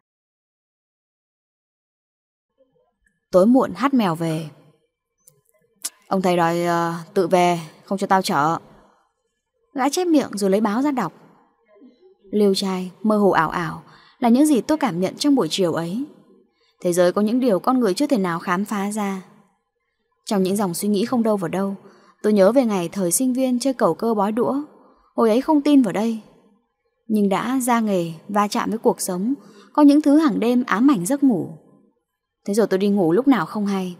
Tối muộn Hát mèo về. Ông thầy đòi uh, tự về, không cho tao chở. Gã chép miệng rồi lấy báo ra đọc. Liêu trai, mơ hồ ảo ảo là những gì tôi cảm nhận trong buổi chiều ấy. Thế giới có những điều con người chưa thể nào khám phá ra. Trong những dòng suy nghĩ không đâu vào đâu, tôi nhớ về ngày thời sinh viên chơi cầu cơ bói đũa. Hồi ấy không tin vào đây, nhưng đã ra nghề, va chạm với cuộc sống, có những thứ hàng đêm ám ảnh giấc ngủ. Thế rồi tôi đi ngủ lúc nào không hay.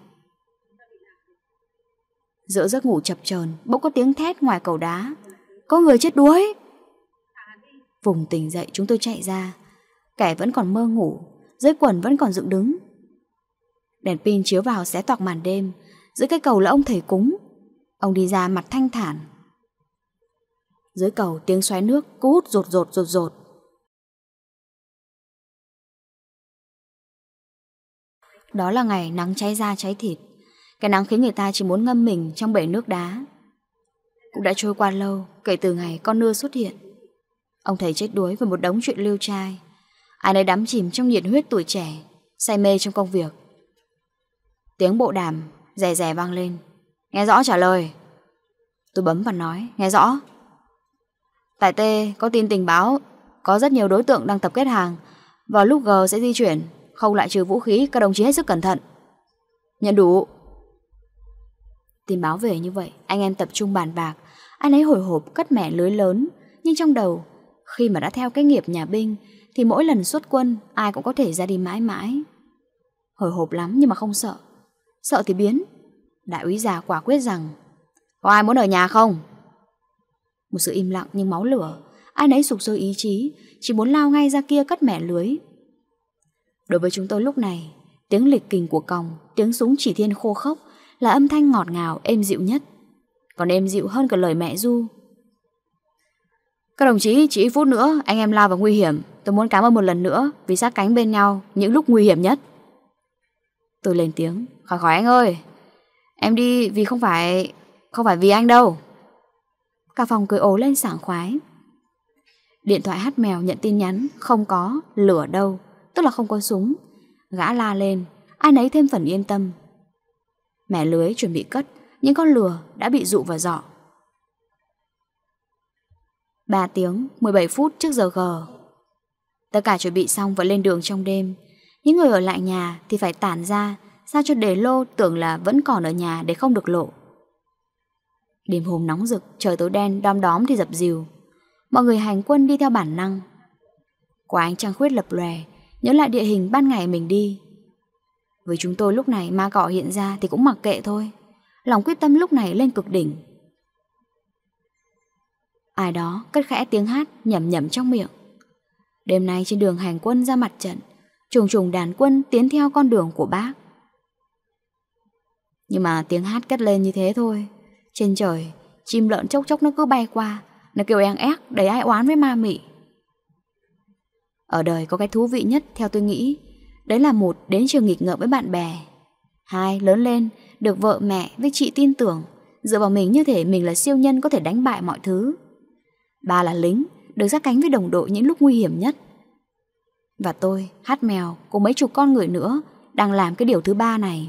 Giữa giấc ngủ chập chờn, bỗng có tiếng thét ngoài cầu đá. Có người chết đuối. Vùng tỉnh dậy chúng tôi chạy ra. Kẻ vẫn còn mơ ngủ, dưới quần vẫn còn dựng đứng. Đèn pin chiếu vào xé toạc màn đêm. Dưới cây cầu là ông thầy cúng. Ông đi ra mặt thanh thản. Dưới cầu tiếng xoáy nước cứ hút rột rột rột rột. Đó là ngày nắng cháy da cháy thịt. Cái nắng khiến người ta chỉ muốn ngâm mình trong bể nước đá. Cũng đã trôi qua lâu kể từ ngày con nưa xuất hiện. Ông thầy chết đuối với một đống chuyện liêu trai. Ai nấy đắm chìm trong nhiệt huyết tuổi trẻ, say mê trong công việc. Tiếng bộ đàm rè rè vang lên. Nghe rõ trả lời. Tôi bấm và nói nghe rõ. Tại T có tin tình báo có rất nhiều đối tượng đang tập kết hàng. Vào lúc G sẽ di chuyển, không loại trừ vũ khí, các đồng chí hết sức cẩn thận. Nhận đủ. Tin báo về như vậy, anh em tập trung bàn bạc. Anh ấy hồi hộp cất mẻ lưới lớn. Nhưng trong đầu, khi mà đã theo cái nghiệp nhà binh, thì mỗi lần xuất quân ai cũng có thể ra đi mãi mãi. Hồi hộp lắm nhưng mà không sợ. Sợ thì biến. Đại úy già quả quyết rằng có ai muốn ở nhà không? Một sự im lặng nhưng máu lửa. Ai nấy sục sôi ý chí, chỉ muốn lao ngay ra kia cất mẻ lưới. Đối với chúng tôi lúc này, tiếng lịch kình của còng, tiếng súng chỉ thiên khô khốc là âm thanh ngọt ngào êm dịu nhất. Còn êm dịu hơn cả lời mẹ ru. Các đồng chí, chỉ ít phút nữa anh em lao vào nguy hiểm. Tôi muốn cảm ơn một lần nữa vì sát cánh bên nhau những lúc nguy hiểm nhất. Tôi lên tiếng. Khỏi khỏi anh ơi, em đi vì không phải Không phải vì anh đâu. Cả phòng cười ố lên sảng khoái. Điện thoại Hát mèo nhận tin nhắn. Không có lửa đâu, tức là không có súng. Gã la lên, ai nấy thêm phần yên tâm. Mẻ lưới chuẩn bị cất, những con lừa đã bị dụ vào giỏ. Ba tiếng, mười bảy phút trước giờ G. Tất cả chuẩn bị xong và lên đường trong đêm. Những người ở lại nhà thì phải tản ra, sao cho đề lô tưởng là vẫn còn ở nhà để không được lộ. Đêm hôm nóng rực, trời tối đen, đom đóm thì dập dìu. Mọi người hành quân đi theo bản năng. Quả ánh trăng khuyết lập lòe, nhớ lại địa hình ban ngày mình đi. Với chúng tôi lúc này ma cọ hiện ra thì cũng mặc kệ thôi. Lòng quyết tâm lúc này lên cực đỉnh. Ai đó cất khẽ tiếng hát nhẩm nhẩm trong miệng. Đêm nay trên đường hành quân ra mặt trận, trùng trùng đàn quân tiến theo con đường của bác. Nhưng mà tiếng hát cất lên như thế thôi. Trên trời, chim lợn chốc chốc nó cứ bay qua, nó kêu eng ép đầy ai oán với ma mị. Ở đời có cái thú vị nhất theo tôi nghĩ, đấy là một, đến trường nghịch ngợm với bạn bè. Hai, lớn lên, được vợ mẹ với chị tin tưởng, dựa vào mình như thể mình là siêu nhân có thể đánh bại mọi thứ. Ba là lính, được sát cánh với đồng đội những lúc nguy hiểm nhất. Và tôi, Hát Mèo cùng mấy chục con người nữa đang làm cái điều thứ ba này.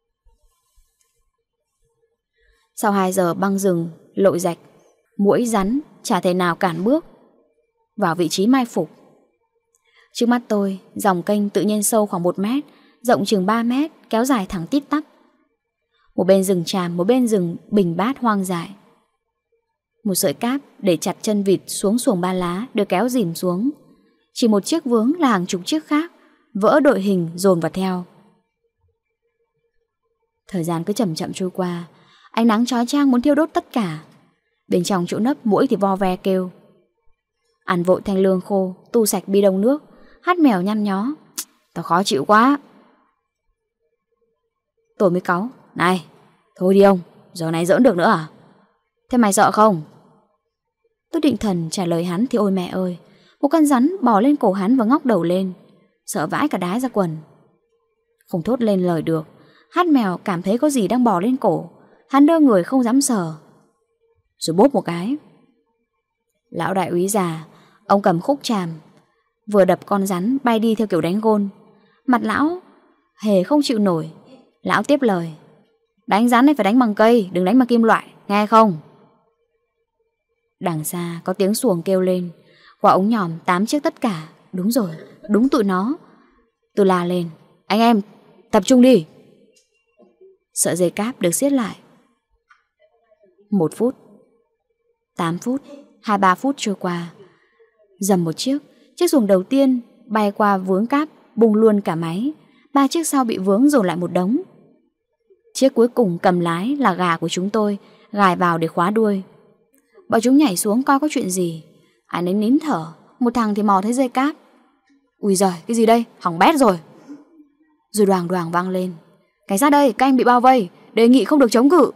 Sau hai giờ băng rừng, lội rạch, muỗi rắn chả thể nào cản bước vào vị trí mai phục. Trước mắt tôi, dòng kênh tự nhiên sâu khoảng một mét, rộng chừng ba mét, kéo dài thẳng tít tắp. Một bên rừng tràm, một bên rừng bình bát hoang dại. Một sợi cáp để chặt chân vịt xuống xuồng ba lá được kéo dìm xuống. Chỉ một chiếc vướng là hàng chục chiếc khác, vỡ đội hình dồn vào theo. Thời gian cứ chậm chậm trôi qua, ánh nắng chói chang muốn thiêu đốt tất cả. Bên trong chỗ nấp muỗi thì vo ve kêu. Ăn vội thanh lương khô, tu sạch bi đông nước. Hát Mèo nhăn nhó. Tao khó chịu quá. Tôi mới cáu. Này, thôi đi ông, giờ này giỡn được nữa à? Thế mày sợ không? Tôi định thần trả lời hắn thì ôi mẹ ơi, một con rắn bò lên cổ hắn và ngóc đầu lên. Sợ vãi cả đái ra quần. Không thốt lên lời được. Hát Mèo cảm thấy có gì đang bò lên cổ. Hắn đơ người không dám sờ. Rồi bốp một cái. Lão đại úy già, ông cầm khúc tràm, vừa đập con rắn bay đi theo kiểu đánh gôn. Mặt lão hề không chịu nổi. Lão tiếp lời. Đánh rắn này phải đánh bằng cây, đừng đánh bằng kim loại, nghe không? Đằng xa có tiếng xuồng kêu lên. Quả ống nhòm tám chiếc tất cả. Đúng rồi, đúng tụi nó. Tôi la lên. Anh em, tập trung đi. Sợi dây cáp được siết lại. Một phút, tám phút, hai ba phút trôi qua. Dầm một chiếc, chiếc xuồng đầu tiên bay qua vướng cáp, bung luôn cả máy. Ba chiếc sau bị vướng dồn lại một đống. Chiếc cuối cùng cầm lái là gà của chúng tôi, gài vào để khóa đuôi. Bọn chúng nhảy xuống coi có chuyện gì. Ai nấy nín thở. Một thằng thì mò thấy dây cáp. Ui giời, cái gì đây, hỏng bét rồi. Rồi đoàng đoàng vang lên. Cảnh sát đây, các anh bị bao vây, đề nghị không được chống cự.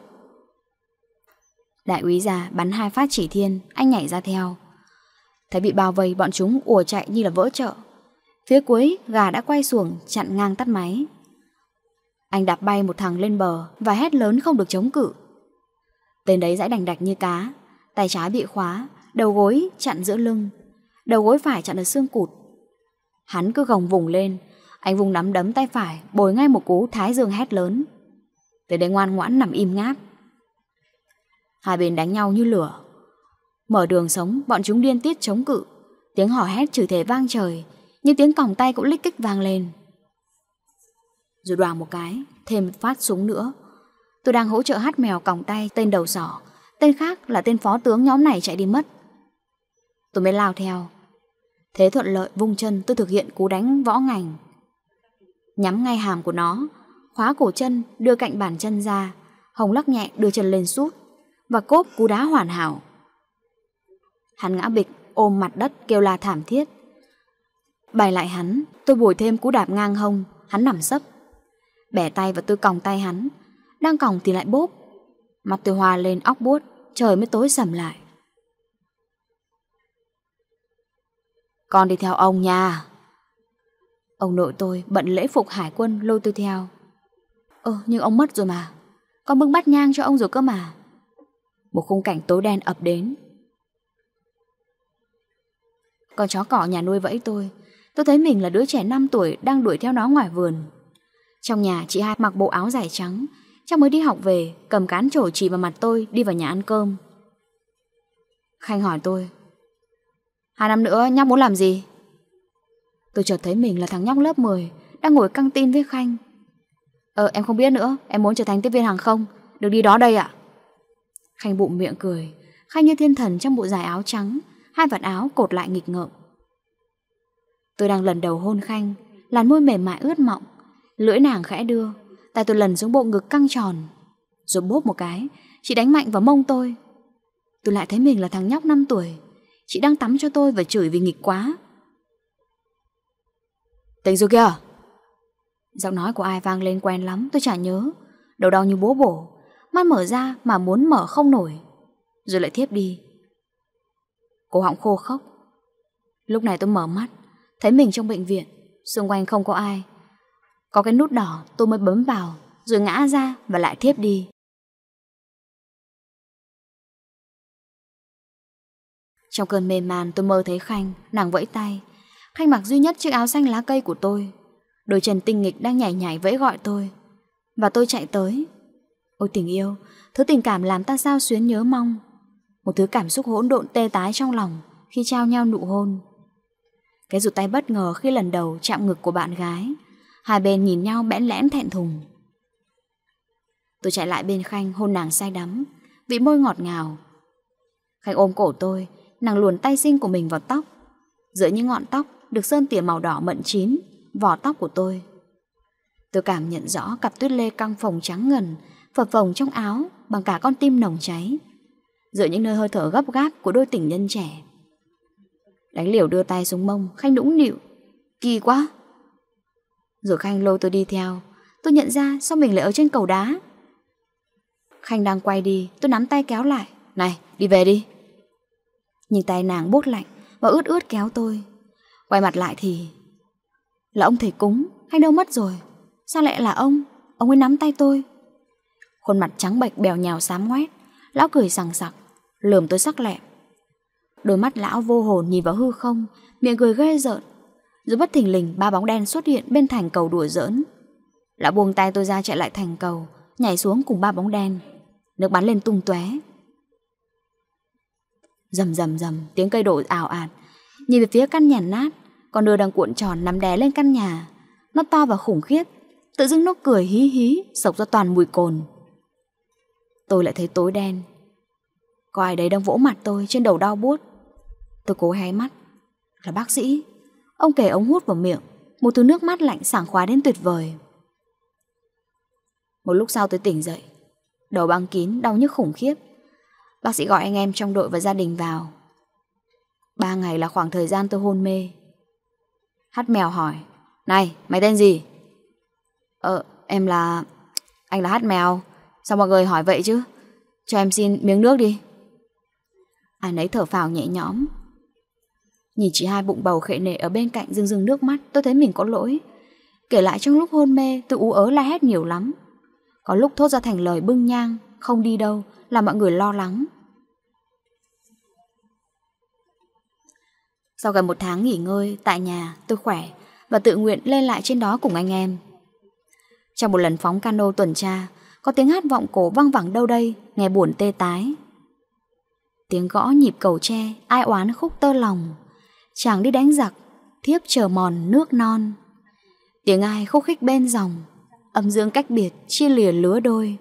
Đại úy già bắn hai phát chỉ thiên. Anh nhảy ra theo. Thấy bị bao vây, bọn chúng ùa chạy như là vỡ chợ. Phía cuối gà đã quay xuồng chặn ngang tắt máy. Anh đạp bay một thằng lên bờ và hét lớn không được chống cự. Tên đấy giãy đành đạch như cá. Tay trái bị khóa, đầu gối chặn giữa lưng, đầu gối phải chặn ở xương cụt. Hắn cứ gồng vùng lên. Anh vùng nắm đấm tay phải, bồi ngay một cú thái dương hét lớn. Tên đấy ngoan ngoãn nằm im ngáp. Hai bên đánh nhau như lửa. Mở đường sống, bọn chúng điên tiết chống cự. Tiếng hò hét chửi thề vang trời, như tiếng còng tay cũng lích kích vang lên. Rồi đoàng một cái, thêm một phát súng nữa. Tôi đang hỗ trợ Hát Mèo còng tay tên đầu sỏ. Tên khác là tên phó tướng nhóm này chạy đi mất. Tôi mới lao theo. Thế thuận lợi vung chân tôi thực hiện cú đánh võ ngành. Nhắm ngay hàm của nó, khóa cổ chân, đưa cạnh bàn chân ra. Hồng lắc nhẹ đưa chân lên sút và cốp cú đá hoàn hảo. Hắn ngã bịch ôm mặt đất kêu la thảm thiết. Bày lại hắn, tôi bồi thêm cú đạp ngang hông. Hắn nằm sấp. Bẻ tay và tôi còng tay hắn. Đang còng thì lại bốp. Mặt tôi hoa lên óc buốt. Trời mới tối sầm lại. Con đi theo ông nha. Ông nội tôi bận lễ phục hải quân lôi tôi theo. Ơ nhưng ông mất rồi mà. Con bưng bát nhang cho ông rồi cơ mà. Một khung cảnh tối đen ập đến. Con chó cỏ nhà nuôi vẫy tôi. Tôi thấy mình là đứa trẻ năm tuổi đang đuổi theo nó ngoài vườn. Trong nhà chị hai mặc bộ áo dài trắng. Chắc mới đi học về, cầm cán chổi chỉ vào mặt tôi đi vào nhà ăn cơm. Khanh hỏi tôi. Hai năm nữa nhóc muốn làm gì? Tôi chợt thấy mình là thằng nhóc lớp mười, đang ngồi căng tin với Khanh. Ờ em không biết nữa, em muốn trở thành tiếp viên hàng không, được đi đó đây ạ. Khanh bụng miệng cười. Khanh như thiên thần trong bộ dài áo trắng, hai vạt áo cột lại nghịch ngợm. Tôi đang lần đầu hôn Khanh, làn môi mềm mại ướt mọng, lưỡi nàng khẽ đưa, tay tôi lần xuống bộ ngực căng tròn. Rồi bốp một cái, chị đánh mạnh vào mông tôi. Tôi lại thấy mình là thằng nhóc năm tuổi. Chị đang tắm cho tôi và chửi vì nghịch quá. Tỉnh rồi kìa. Giọng nói của ai vang lên quen lắm, tôi chả nhớ. Đầu đau như búa bổ, mắt mở ra mà muốn mở không nổi, rồi lại thiếp đi. Cổ họng khô khốc. Lúc này tôi mở mắt, thấy mình trong bệnh viện, xung quanh không có ai. Có cái nút đỏ tôi mới bấm vào, rồi ngã ra và lại thiếp đi. Trong cơn mê man tôi mơ thấy Khanh, nàng vẫy tay. Khanh mặc duy nhất chiếc áo xanh lá cây của tôi, đôi chân tinh nghịch đang nhảy nhảy vẫy gọi tôi. Và tôi chạy tới. Ôi tình yêu, thứ tình cảm làm ta sao xuyến nhớ mong. Một thứ cảm xúc hỗn độn tê tái trong lòng khi trao nhau nụ hôn. Cái rụt tay bất ngờ khi lần đầu chạm ngực của bạn gái. Hai bên nhìn nhau bẽn lẽn thẹn thùng. Tôi chạy lại bên Khanh hôn nàng say đắm, vị môi ngọt ngào. Khanh ôm cổ tôi, nàng luồn tay xinh của mình vào tóc. Giữa những ngọn tóc được sơn tỉa màu đỏ mận chín, vỏ tóc của tôi. Tôi cảm nhận rõ cặp tuyết lê căng phồng trắng ngần, phập phồng trong áo bằng cả con tim nồng cháy. Giữa những nơi hơi thở gấp gáp của đôi tình nhân trẻ. Đánh liều đưa tay xuống mông, Khanh nũng nịu. Kỳ quá. Rồi Khanh lôi tôi đi theo. Tôi nhận ra sao mình lại ở trên cầu đá. Khanh đang quay đi, tôi nắm tay kéo lại. Này, đi về đi. Nhìn tay nàng buốt lạnh và ướt ướt kéo tôi. Quay mặt lại thì là ông thầy cúng. Khanh đâu mất rồi? Sao lại là ông? Ông ấy nắm tay tôi. Khuôn mặt trắng bệch bèo nhào xám ngoét. Lão cười sằng sặc, lườm tôi sắc lẹm. Đôi mắt lão vô hồn nhìn vào hư không, miệng cười ghê rợn. Rồi bất thình lình ba bóng đen xuất hiện bên thành cầu đùa giỡn. Lão buông tay tôi ra chạy lại thành cầu, nhảy xuống cùng ba bóng đen. Nước bắn lên tung tóe. Rầm rầm rầm, tiếng cây đổ ào ạt. Nhìn về phía căn nhà nát, con đưa đang cuộn tròn nằm đè lên căn nhà. Nó to và khủng khiếp. Tự dưng nó cười hí hí, sộc ra toàn mùi cồn. Tôi lại thấy tối đen. Có ai đấy đang vỗ mặt tôi, trên đầu đau buốt. Tôi cố hé mắt. Là bác sĩ. Ông kề ống hút vào miệng, một thứ nước mắt lạnh sảng khoái đến tuyệt vời. Một lúc sau tôi tỉnh dậy, đầu băng kín, đau nhức khủng khiếp. Bác sĩ gọi anh em trong đội và gia đình vào. Ba ngày là khoảng thời gian tôi hôn mê. Hát mèo hỏi. Này, mày tên gì? Ờ, em là... Anh là Hát mèo. Sao mọi người hỏi vậy chứ? Cho em xin miếng nước đi. Ai nấy thở phào nhẹ nhõm. Nhìn chị hai bụng bầu khệ nệ ở bên cạnh rưng rưng nước mắt, tôi thấy mình có lỗi. Kể lại trong lúc hôn mê, tôi ú ớ la hét nhiều lắm. Có lúc thốt ra thành lời bưng nhang, không đi đâu, làm mọi người lo lắng. Sau gần một tháng nghỉ ngơi tại nhà, tôi khỏe và tự nguyện lên lại trên đó cùng anh em. Trong một lần phóng cano tuần tra, có tiếng hát vọng cổ văng vẳng đâu đây, nghe buồn tê tái. Tiếng gõ nhịp cầu tre, ai oán khúc tơ lòng. Chàng đi đánh giặc, thiếp chờ mòn nước non. Tiếng ai khúc khích bên dòng, âm dương cách biệt, chia lìa lứa đôi.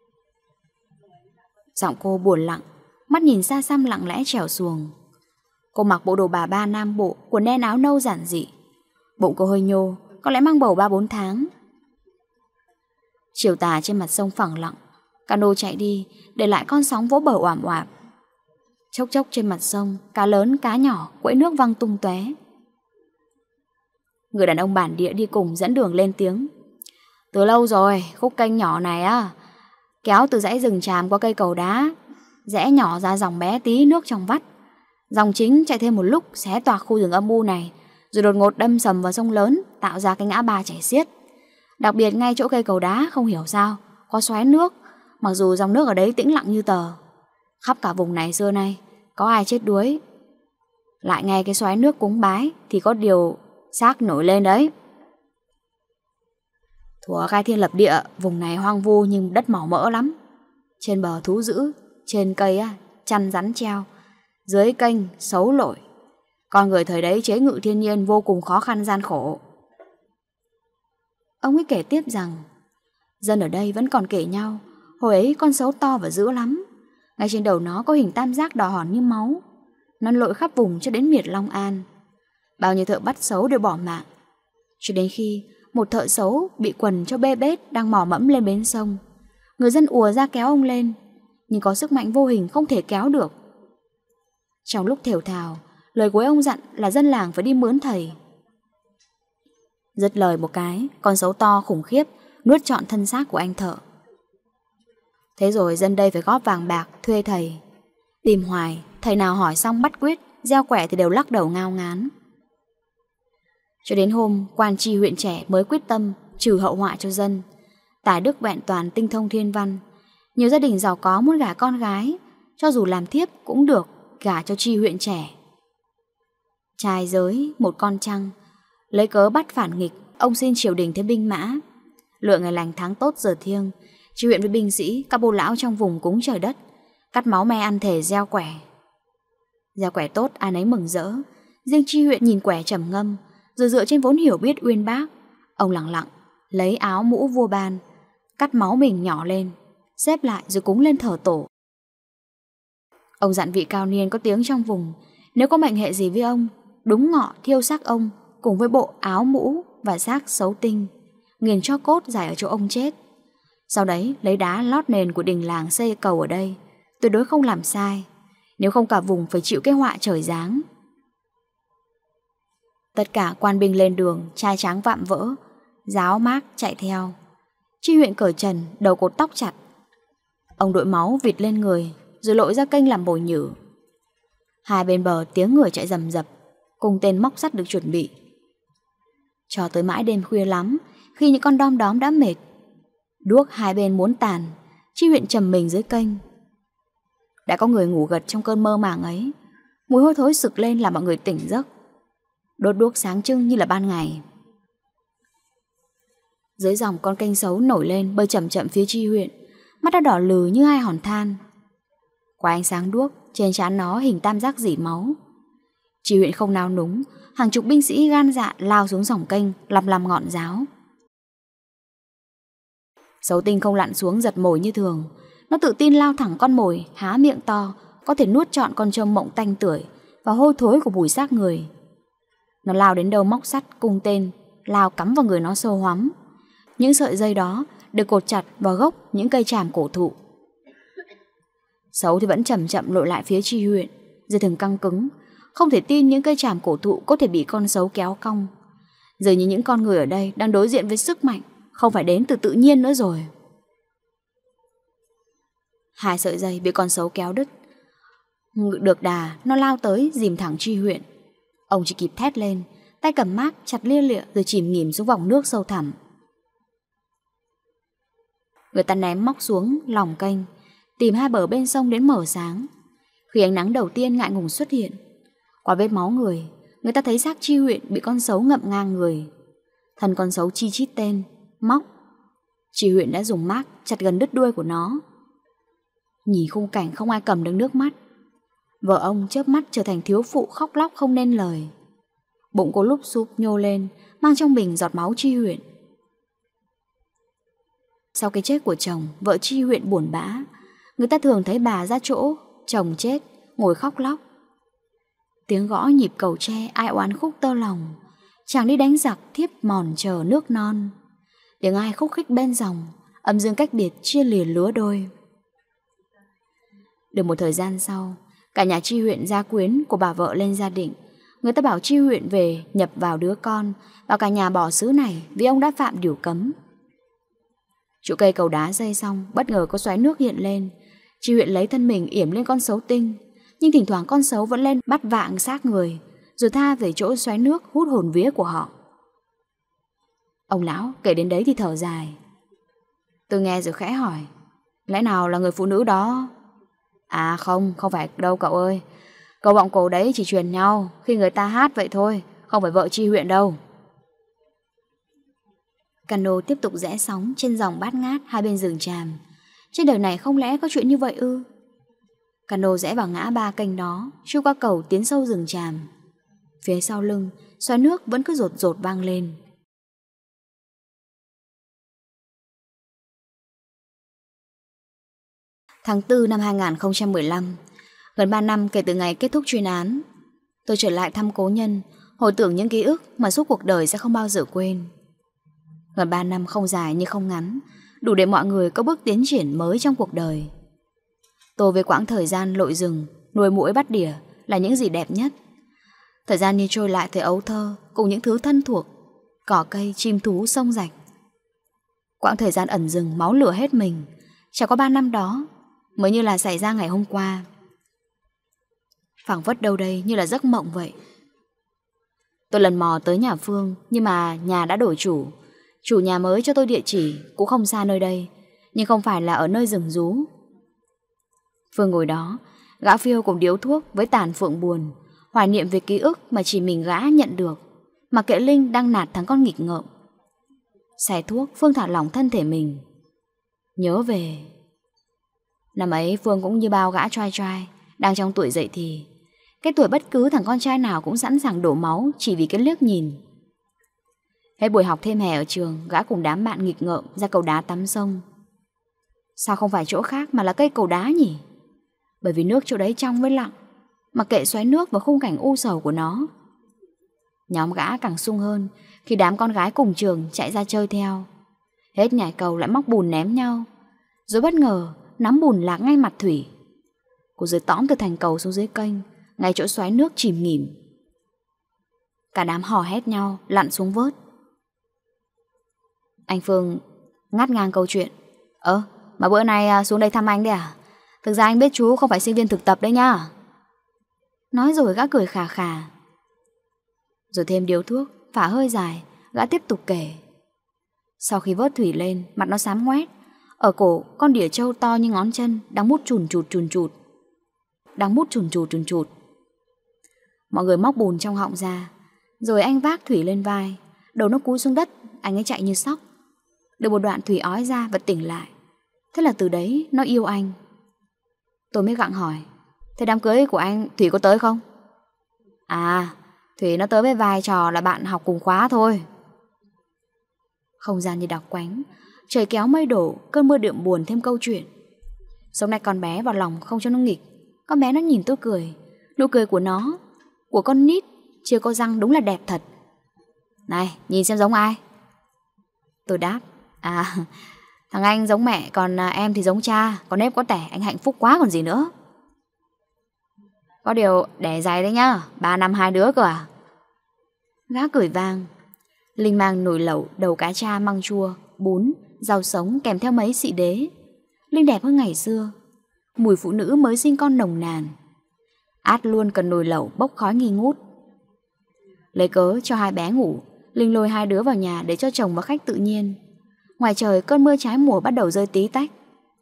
Giọng cô buồn lặng, mắt nhìn xa xăm lặng lẽ trèo xuồng. Cô mặc bộ đồ bà ba Nam Bộ, quần đen áo nâu giản dị. Bụng cô hơi nhô, có lẽ mang bầu ba bốn tháng. Chiều tà trên mặt sông phẳng lặng, cano chạy đi, để lại con sóng vỗ bờ oảm oạp. Chốc chốc trên mặt sông, cá lớn cá nhỏ quẫy nước văng tung tóe. Người đàn ông bản địa đi cùng dẫn đường lên tiếng. Từ lâu rồi, khúc kênh nhỏ này á, kéo từ dãy rừng tràm qua cây cầu đá, rẽ nhỏ ra dòng bé tí nước trong vắt. Dòng chính chạy thêm một lúc xé toạc khu rừng âm u này, rồi đột ngột đâm sầm vào sông lớn, tạo ra cái ngã ba chảy xiết. Đặc biệt ngay chỗ cây cầu đá không hiểu sao có xoáy nước, mặc dù dòng nước ở đấy tĩnh lặng như tờ. Khắp cả vùng này xưa nay có ai chết đuối, lại nghe cái xoáy nước cúng bái thì có điều xác nổi lên đấy. Thuở khai thiên lập địa, vùng này hoang vu nhưng đất màu mỡ lắm. Trên bờ thú dữ, trên cây á, chăn rắn treo, dưới kênh xấu lội. Con người thời đấy chế ngự thiên nhiên vô cùng khó khăn gian khổ. Ông ấy kể tiếp rằng dân ở đây vẫn còn kể nhau, hồi ấy con sấu to và dữ lắm. Ngay trên đầu nó có hình tam giác đỏ hòn như máu. Nó lội khắp vùng cho đến miệt Long An. Bao nhiêu thợ bắt sấu đều bỏ mạng. Cho đến khi một thợ sấu bị quần cho bê bết đang mò mẫm lên bến sông, người dân ùa ra kéo ông lên, nhưng có sức mạnh vô hình không thể kéo được. Trong lúc thều thào, lời cuối ông dặn là dân làng phải đi mướn thầy. Dứt lời một cái, con sấu to khủng khiếp nuốt trọn thân xác của anh thợ. Thế rồi dân đây phải góp vàng bạc thuê thầy. Tìm hoài, thầy nào hỏi xong bắt quyết, gieo quẻ thì đều lắc đầu ngao ngán. Cho đến hôm quan tri huyện trẻ mới quyết tâm trừ hậu họa cho dân. Tài đức vẹn toàn, tinh thông thiên văn. Nhiều gia đình giàu có muốn gả con gái, cho dù làm thiếp cũng được, gả cho tri huyện trẻ. Trai giới một con trăng, lấy cớ bắt phản nghịch, ông xin triều đình thêm binh mã. Lựa ngày lành tháng tốt giờ thiêng, tri huyện với binh sĩ, các bô lão trong vùng cúng trời đất, cắt máu me ăn thể gieo quẻ. Gieo quẻ tốt ai nấy mừng rỡ. Riêng tri huyện nhìn quẻ trầm ngâm, rồi dựa trên vốn hiểu biết uyên bác, ông lặng lặng lấy áo mũ vua ban, cắt máu mình nhỏ lên, xếp lại rồi cúng lên thờ tổ. Ông dặn vị cao niên có tiếng trong vùng, nếu có mệnh hệ gì với ông, đúng ngọ thiêu xác ông cùng với bộ áo mũ và xác xấu tinh, nghiền cho cốt giải ở chỗ ông chết. Sau đấy lấy đá lót nền của đình làng xây cầu ở đây, tuyệt đối không làm sai, nếu không cả vùng phải chịu cái họa trời giáng. Tất cả quan binh lên đường, trai tráng vạm vỡ, giáo mác chạy theo. Tri huyện cởi trần, đầu cột tóc chặt. Ông đội máu vịt lên người, rồi lội ra kênh làm bồi nhử. Hai bên bờ tiếng người chạy rầm rập, cùng tên móc sắt được chuẩn bị. Cho tới mãi đêm khuya lắm, khi những con đom đóm đã mệt, đuốc hai bên muốn tàn, tri huyện trầm mình dưới kênh. Đã có người ngủ gật trong cơn mơ màng ấy. Mùi hôi thối sực lên làm mọi người tỉnh giấc. Đốt đuốc sáng trưng như là ban ngày. Dưới dòng con kênh xấu nổi lên bơi chậm chậm phía tri huyện, mắt đã đỏ lừ như hai hòn than. Qua ánh sáng đuốc, trên trán nó hình tam giác dỉ máu. Tri huyện không nao núng, hàng chục binh sĩ gan dạ lao xuống dòng kênh, lăm lăm ngọn giáo. Xấu tinh không lặn xuống giật mồi như thường. Nó tự tin lao thẳng con mồi, há miệng to, có thể nuốt trọn con trâu mộng tanh tưởi và hôi thối của mùi xác người. Nó lao đến đâu móc sắt, cung tên, lao cắm vào người nó sâu hoắm. Những sợi dây đó được cột chặt vào gốc những cây tràm cổ thụ. Xấu thì vẫn chậm chậm lội lại phía tri huyện, dây thừng căng cứng, không thể tin những cây tràm cổ thụ có thể bị con xấu kéo cong. Giờ như những con người ở đây đang đối diện với sức mạnh, không phải đến từ tự nhiên nữa rồi. Hai sợi dây bị con xấu kéo đứt. Được đà, nó lao tới dìm thẳng tri huyện. Ông chỉ kịp thét lên, tay cầm mác chặt lia lịa rồi chìm nghỉm xuống vòng nước sâu thẳm. Người ta ném móc xuống lòng kênh, tìm hai bờ bên sông đến mở sáng. Khi ánh nắng đầu tiên ngại ngùng xuất hiện, qua vết máu người, người ta thấy xác tri huyện bị con sấu ngậm ngang người. Thân con sấu chi chít tên, móc. Tri huyện đã dùng mác chặt gần đứt đuôi của nó. Nhìn khung cảnh không ai cầm được nước mắt. Vợ ông chớp mắt trở thành thiếu phụ khóc lóc không nên lời. Bụng cô lúp xúp nhô lên, mang trong mình giọt máu tri huyện. Sau cái chết của chồng, vợ tri huyện buồn bã. Người ta thường thấy bà ra chỗ chồng chết, ngồi khóc lóc. Tiếng gõ nhịp cầu tre ai oán khúc tơ lòng. Chàng đi đánh giặc thiếp mòn chờ nước non. Tiếng ai khúc khích bên dòng, âm dương cách biệt chia lìa lứa đôi. Được một thời gian sau, cả nhà tri huyện gia quyến của bà vợ lên gia định. Người ta bảo tri huyện về nhập vào đứa con, và cả nhà bỏ xứ này vì ông đã phạm điều cấm. Chỗ cây cầu đá xây xong, bất ngờ có xoáy nước hiện lên. Tri huyện lấy thân mình yểm lên con sấu tinh, nhưng thỉnh thoảng con sấu vẫn lên bắt vạng xác người, rồi tha về chỗ xoáy nước hút hồn vía của họ. Ông lão kể đến đấy thì thở dài. Tôi nghe rồi khẽ hỏi, lẽ nào là người phụ nữ đó? À không, không phải đâu cậu ơi. Câu vọng cổ đấy chỉ truyền nhau khi người ta hát vậy thôi, không phải vợ tri huyện đâu. Cano tiếp tục rẽ sóng trên dòng bát ngát hai bên rừng tràm. Trên đời này không lẽ có chuyện như vậy ư? Cano rẽ vào ngã ba kênh đó, chui qua cầu tiến sâu rừng tràm. Phía sau lưng, xoáy nước vẫn cứ rột rột vang lên. Tháng tư năm hai nghìn không trăm mười lăm, gần ba năm kể từ ngày kết thúc chuyên án, tôi trở lại thăm cố nhân, hồi tưởng những ký ức mà suốt cuộc đời sẽ không bao giờ quên. Gần ba năm không dài nhưng không ngắn, đủ để mọi người có bước tiến triển mới trong cuộc đời. Tôi với quãng thời gian lội rừng, nuôi muỗi bắt đỉa là những gì đẹp nhất. Thời gian như trôi lại thời ấu thơ cùng những thứ thân thuộc, cỏ cây, chim thú, sông rạch. Quãng thời gian ẩn rừng, máu lửa hết mình, chẳng có ba năm đó mới như là xảy ra ngày hôm qua. Phảng phất đâu đây như là giấc mộng vậy. Tôi lần mò tới nhà Phương, nhưng mà nhà đã đổi chủ. Chủ nhà mới cho tôi địa chỉ cũng không xa nơi đây, nhưng không phải là ở nơi rừng rú. Phương ngồi đó, gã phiêu cùng điếu thuốc với tàn phượng buồn, hoài niệm về ký ức mà chỉ mình gã nhận được, mà kệ Linh đang nạt thằng con nghịch ngợm. Xài thuốc, Phương thả lỏng thân thể mình. Nhớ về năm ấy Phương cũng như bao gã trai trai đang trong tuổi dậy thì, cái tuổi bất cứ thằng con trai nào cũng sẵn sàng đổ máu chỉ vì cái liếc nhìn. Hết buổi học thêm hè ở trường, gã cùng đám bạn nghịch ngợm ra cầu đá tắm sông. Sao không phải chỗ khác mà là cây cầu đá nhỉ? Bởi vì nước chỗ đấy trong với lặng, mà kệ xoáy nước vào khung cảnh u sầu của nó. Nhóm gã càng sung hơn khi đám con gái cùng trường chạy ra chơi theo. Hết nhảy cầu lại móc bùn ném nhau, rồi bất ngờ nắm bùn lạc ngay mặt Thủy. Cô rơi tõm từ thành cầu xuống dưới kênh, ngay chỗ xoáy nước chìm nghỉm. Cả đám hò hét nhau lặn xuống vớt. Anh Phương ngắt ngang câu chuyện. Ơ, mà bữa nay xuống đây thăm anh đấy à? Thực ra anh biết chú không phải sinh viên thực tập đấy nhá. Nói rồi gã cười khà khà. Rồi thêm điếu thuốc, phả hơi dài, gã tiếp tục kể. Sau khi vớt Thủy lên, mặt nó xám ngoét. Ở cổ, con đỉa trâu to như ngón chân đang mút chùn chụt chùn chụt. Đang mút chùn chụt chùn chụt. Mọi người móc bùn trong họng ra. Rồi anh vác Thủy lên vai. Đầu nó cúi xuống đất, anh ấy chạy như sóc. Được một đoạn Thủy ói ra và tỉnh lại. Thế là từ đấy nó yêu anh. Tôi mới gặng hỏi, thế đám cưới của anh Thủy có tới không? À, Thủy nó tới với vai trò là bạn học cùng khóa thôi. Không gian như đặc quánh, trời kéo mây đổ, cơn mưa đượm buồn thêm câu chuyện. Sống nay con bé vào lòng không cho nó nghịch. Con bé nó nhìn tôi cười. Nụ cười của nó, của con nít chưa có răng đúng là đẹp thật. Này, nhìn xem giống ai? Tôi đáp, à, thằng anh giống mẹ, còn em thì giống cha. Còn nếp có tẻ, anh hạnh phúc quá còn gì nữa. Có điều đẻ dài đấy nhá, ba năm hai đứa cơ à? Gã cười vang. Linh mang nồi lẩu, đầu cá tra, măng chua, bún, rau sống kèm theo mấy xị đế. Linh đẹp hơn ngày xưa. Mùi phụ nữ mới sinh con nồng nàn. Át luôn cần nồi lẩu bốc khói nghi ngút. Lấy cớ cho hai bé ngủ, Linh lôi hai đứa vào nhà để cho chồng và khách tự nhiên. Ngoài trời cơn mưa trái mùa bắt đầu rơi tí tách.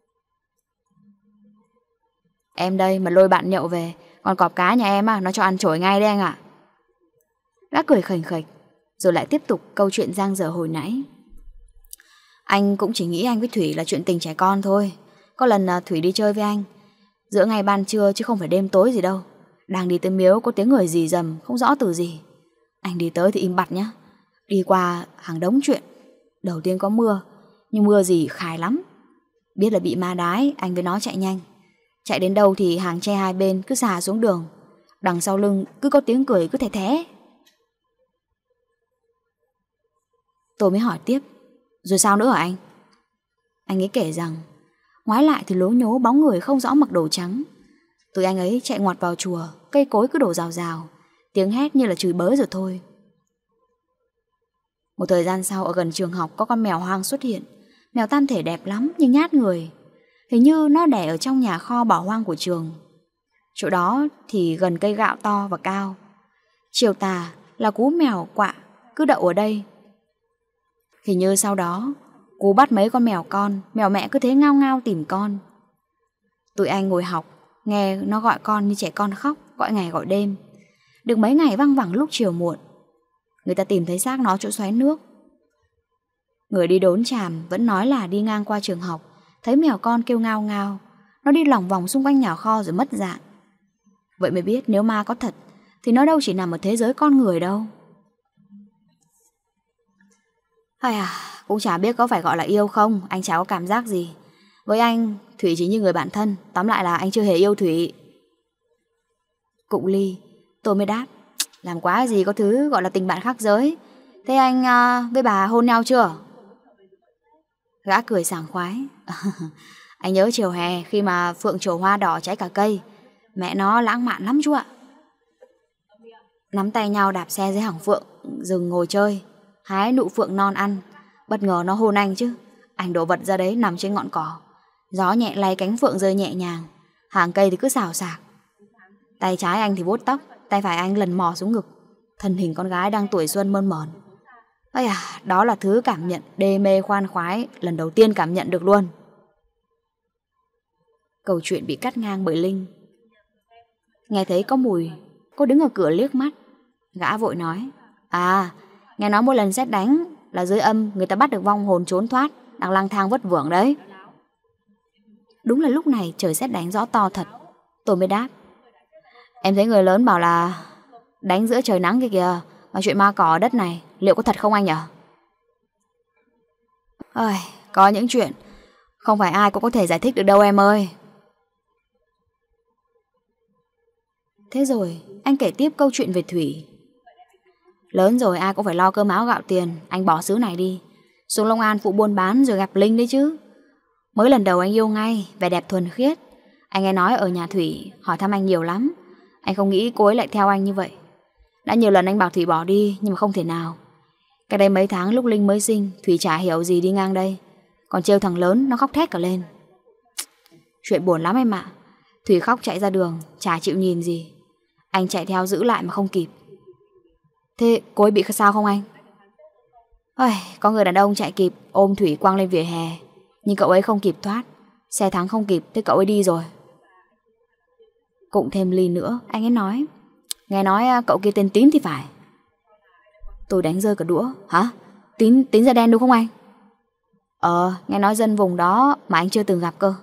Em đây mà lôi bạn nhậu về, còn cọp cá nhà em à, nó cho ăn chổi ngay đấy anh ạ. Đã cười khành khạch, rồi lại tiếp tục câu chuyện giang dở hồi nãy. Anh cũng chỉ nghĩ anh với Thủy là chuyện tình trẻ con thôi. Có lần Thủy đi chơi với anh, giữa ngày ban trưa chứ không phải đêm tối gì đâu. Đang đi tới miếu có tiếng người rì rầm không rõ từ gì. Anh đi tới thì im bặt nhá. Đi qua hàng đống chuyện. Đầu tiên có mưa, nhưng mưa gì khài lắm. Biết là bị ma đái, anh với nó chạy nhanh. Chạy đến đâu thì hàng tre hai bên cứ xà xuống đường. Đằng sau lưng cứ có tiếng cười cứ thè thé. Tôi mới hỏi tiếp, rồi sao nữa hả anh? Anh ấy kể rằng ngoái lại thì lố nhố bóng người không rõ mặc đồ trắng. Tụi anh ấy chạy ngoặt vào chùa, cây cối cứ đổ rào rào, tiếng hét như là chửi bới rồi thôi. Một thời gian sau, ở gần trường học có con mèo hoang xuất hiện. Mèo tam thể đẹp lắm nhưng nhát người. Hình như nó đẻ ở trong nhà kho bỏ hoang của trường. Chỗ đó thì gần cây gạo to và cao. Chiều tà là cú mèo quạ cứ đậu ở đây. Hình như sau đó cú bắt mấy con mèo con, mèo mẹ cứ thế ngao ngao tìm con. Tụi anh ngồi học, nghe nó gọi con như trẻ con khóc, gọi ngày gọi đêm. Được mấy ngày văng vẳng lúc chiều muộn, người ta tìm thấy xác nó chỗ xoáy nước. Người đi đốn chàm vẫn nói là đi ngang qua trường học, thấy mèo con kêu ngao ngao. Nó đi lòng vòng xung quanh nhà kho rồi mất dạng. Vậy mới biết nếu ma có thật thì nó đâu chỉ nằm ở thế giới con người đâu. Hay à, cũng chả biết có phải gọi là yêu không. Anh chả có cảm giác gì. Với anh, Thủy chỉ như người bạn thân. Tóm lại là anh chưa hề yêu Thủy. Cụng ly, tôi mới đáp. Làm quá gì có thứ gọi là tình bạn khác giới. Thế anh à, với bà hôn nhau chưa? Gã cười sảng khoái. Anh nhớ chiều hè khi mà phượng trổ hoa đỏ cháy cả cây. Mẹ nó lãng mạn lắm chú ạ. Nắm tay nhau đạp xe dưới hàng phượng, dừng ngồi chơi, hái nụ phượng non ăn. Bất ngờ nó hôn anh chứ. Anh đổ vật ra đấy nằm trên ngọn cỏ. Gió nhẹ lay cánh phượng rơi nhẹ nhàng. Hàng cây thì cứ xào xạc. Tay trái anh thì vuốt tóc, tay phải anh lần mò xuống ngực. Thân hình con gái đang tuổi xuân mơn mởn. Ây à, đó là thứ cảm nhận đê mê khoan khoái lần đầu tiên cảm nhận được luôn. Câu chuyện bị cắt ngang bởi Linh. Nghe thấy có mùi, cô đứng ở cửa liếc mắt. Gã vội nói. À, nghe nói mỗi lần sét đánh là dưới âm người ta bắt được vong hồn trốn thoát, đang lang thang vất vưởng đấy. Đúng là lúc này trời sét đánh rõ to thật. Tôi mới đáp. Em thấy người lớn bảo là đánh giữa trời nắng kia kìa. Mà chuyện ma cỏ ở đất này liệu có thật không anh nhỉ? Ôi, có những chuyện không phải ai cũng có thể giải thích được đâu em ơi. Thế rồi anh kể tiếp câu chuyện về Thủy. Lớn rồi ai cũng phải lo cơm áo gạo tiền. Anh bỏ xứ này đi, xuống Long An phụ buôn bán rồi gặp Linh đấy chứ. Mới lần đầu anh yêu ngay, vẻ đẹp thuần khiết. Anh nghe nói ở nhà Thủy hỏi thăm anh nhiều lắm. Anh không nghĩ cô ấy lại theo anh như vậy. Đã nhiều lần anh bảo Thủy bỏ đi nhưng mà không thể nào. Cái đây mấy tháng lúc Linh mới sinh, Thủy chả hiểu gì đi ngang đây. Còn trêu thằng lớn nó khóc thét cả lên. Chuyện buồn lắm em ạ. Thủy khóc chạy ra đường, chả chịu nhìn gì. Anh chạy theo giữ lại mà không kịp. Thế cô ấy bị sao không anh? Ôi, có người đàn ông chạy kịp ôm Thủy quăng lên vỉa hè. Nhưng cậu ấy không kịp thoát. Xe thắng không kịp, thế cậu ấy đi rồi. Cũng thêm ly nữa, anh ấy nói. Nghe nói cậu kia tên Tín thì phải. Tôi đánh rơi cả đũa. Hả? Tín, Tín da đen đúng không anh? Ờ, nghe nói dân vùng đó mà anh chưa từng gặp cơ.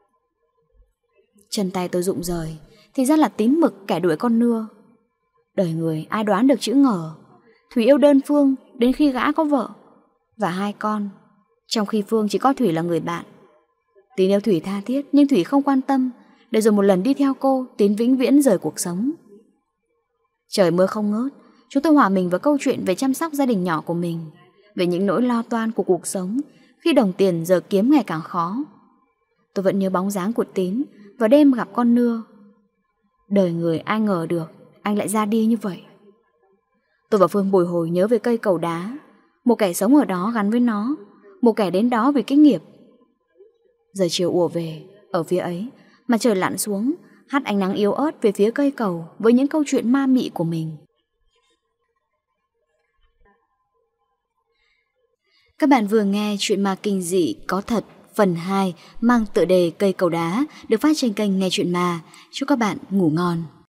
Chân tay tôi rụng rời. Thì ra là Tín Mực, kẻ đuổi con nưa. Đời người ai đoán được chữ ngờ. Thủy yêu đơn phương đến khi gã có vợ và hai con, trong khi Phương chỉ có Thủy là người bạn. Tín yêu Thủy tha thiết nhưng Thủy không quan tâm. Để rồi một lần đi theo cô, Tín vĩnh viễn rời cuộc sống. Trời mưa không ngớt. Chúng tôi hòa mình vào câu chuyện về chăm sóc gia đình nhỏ của mình, về những nỗi lo toan của cuộc sống khi đồng tiền giờ kiếm ngày càng khó. Tôi vẫn nhớ bóng dáng của Tín vào đêm gặp con nưa. Đời người ai ngờ được anh lại ra đi như vậy. Tôi và Phương bồi hồi nhớ về cây cầu đá. Một kẻ sống ở đó gắn với nó, một kẻ đến đó vì cái nghiệp. Giờ chiều ùa về, ở phía ấy mặt trời lặn xuống, hắt ánh nắng yếu ớt về phía cây cầu với những câu chuyện ma mị của mình. Các bạn vừa nghe chuyện ma kinh dị có thật phần hai mang tựa đề Cây cầu đá được phát trên kênh Nghe Chuyện Ma. Chúc các bạn ngủ ngon.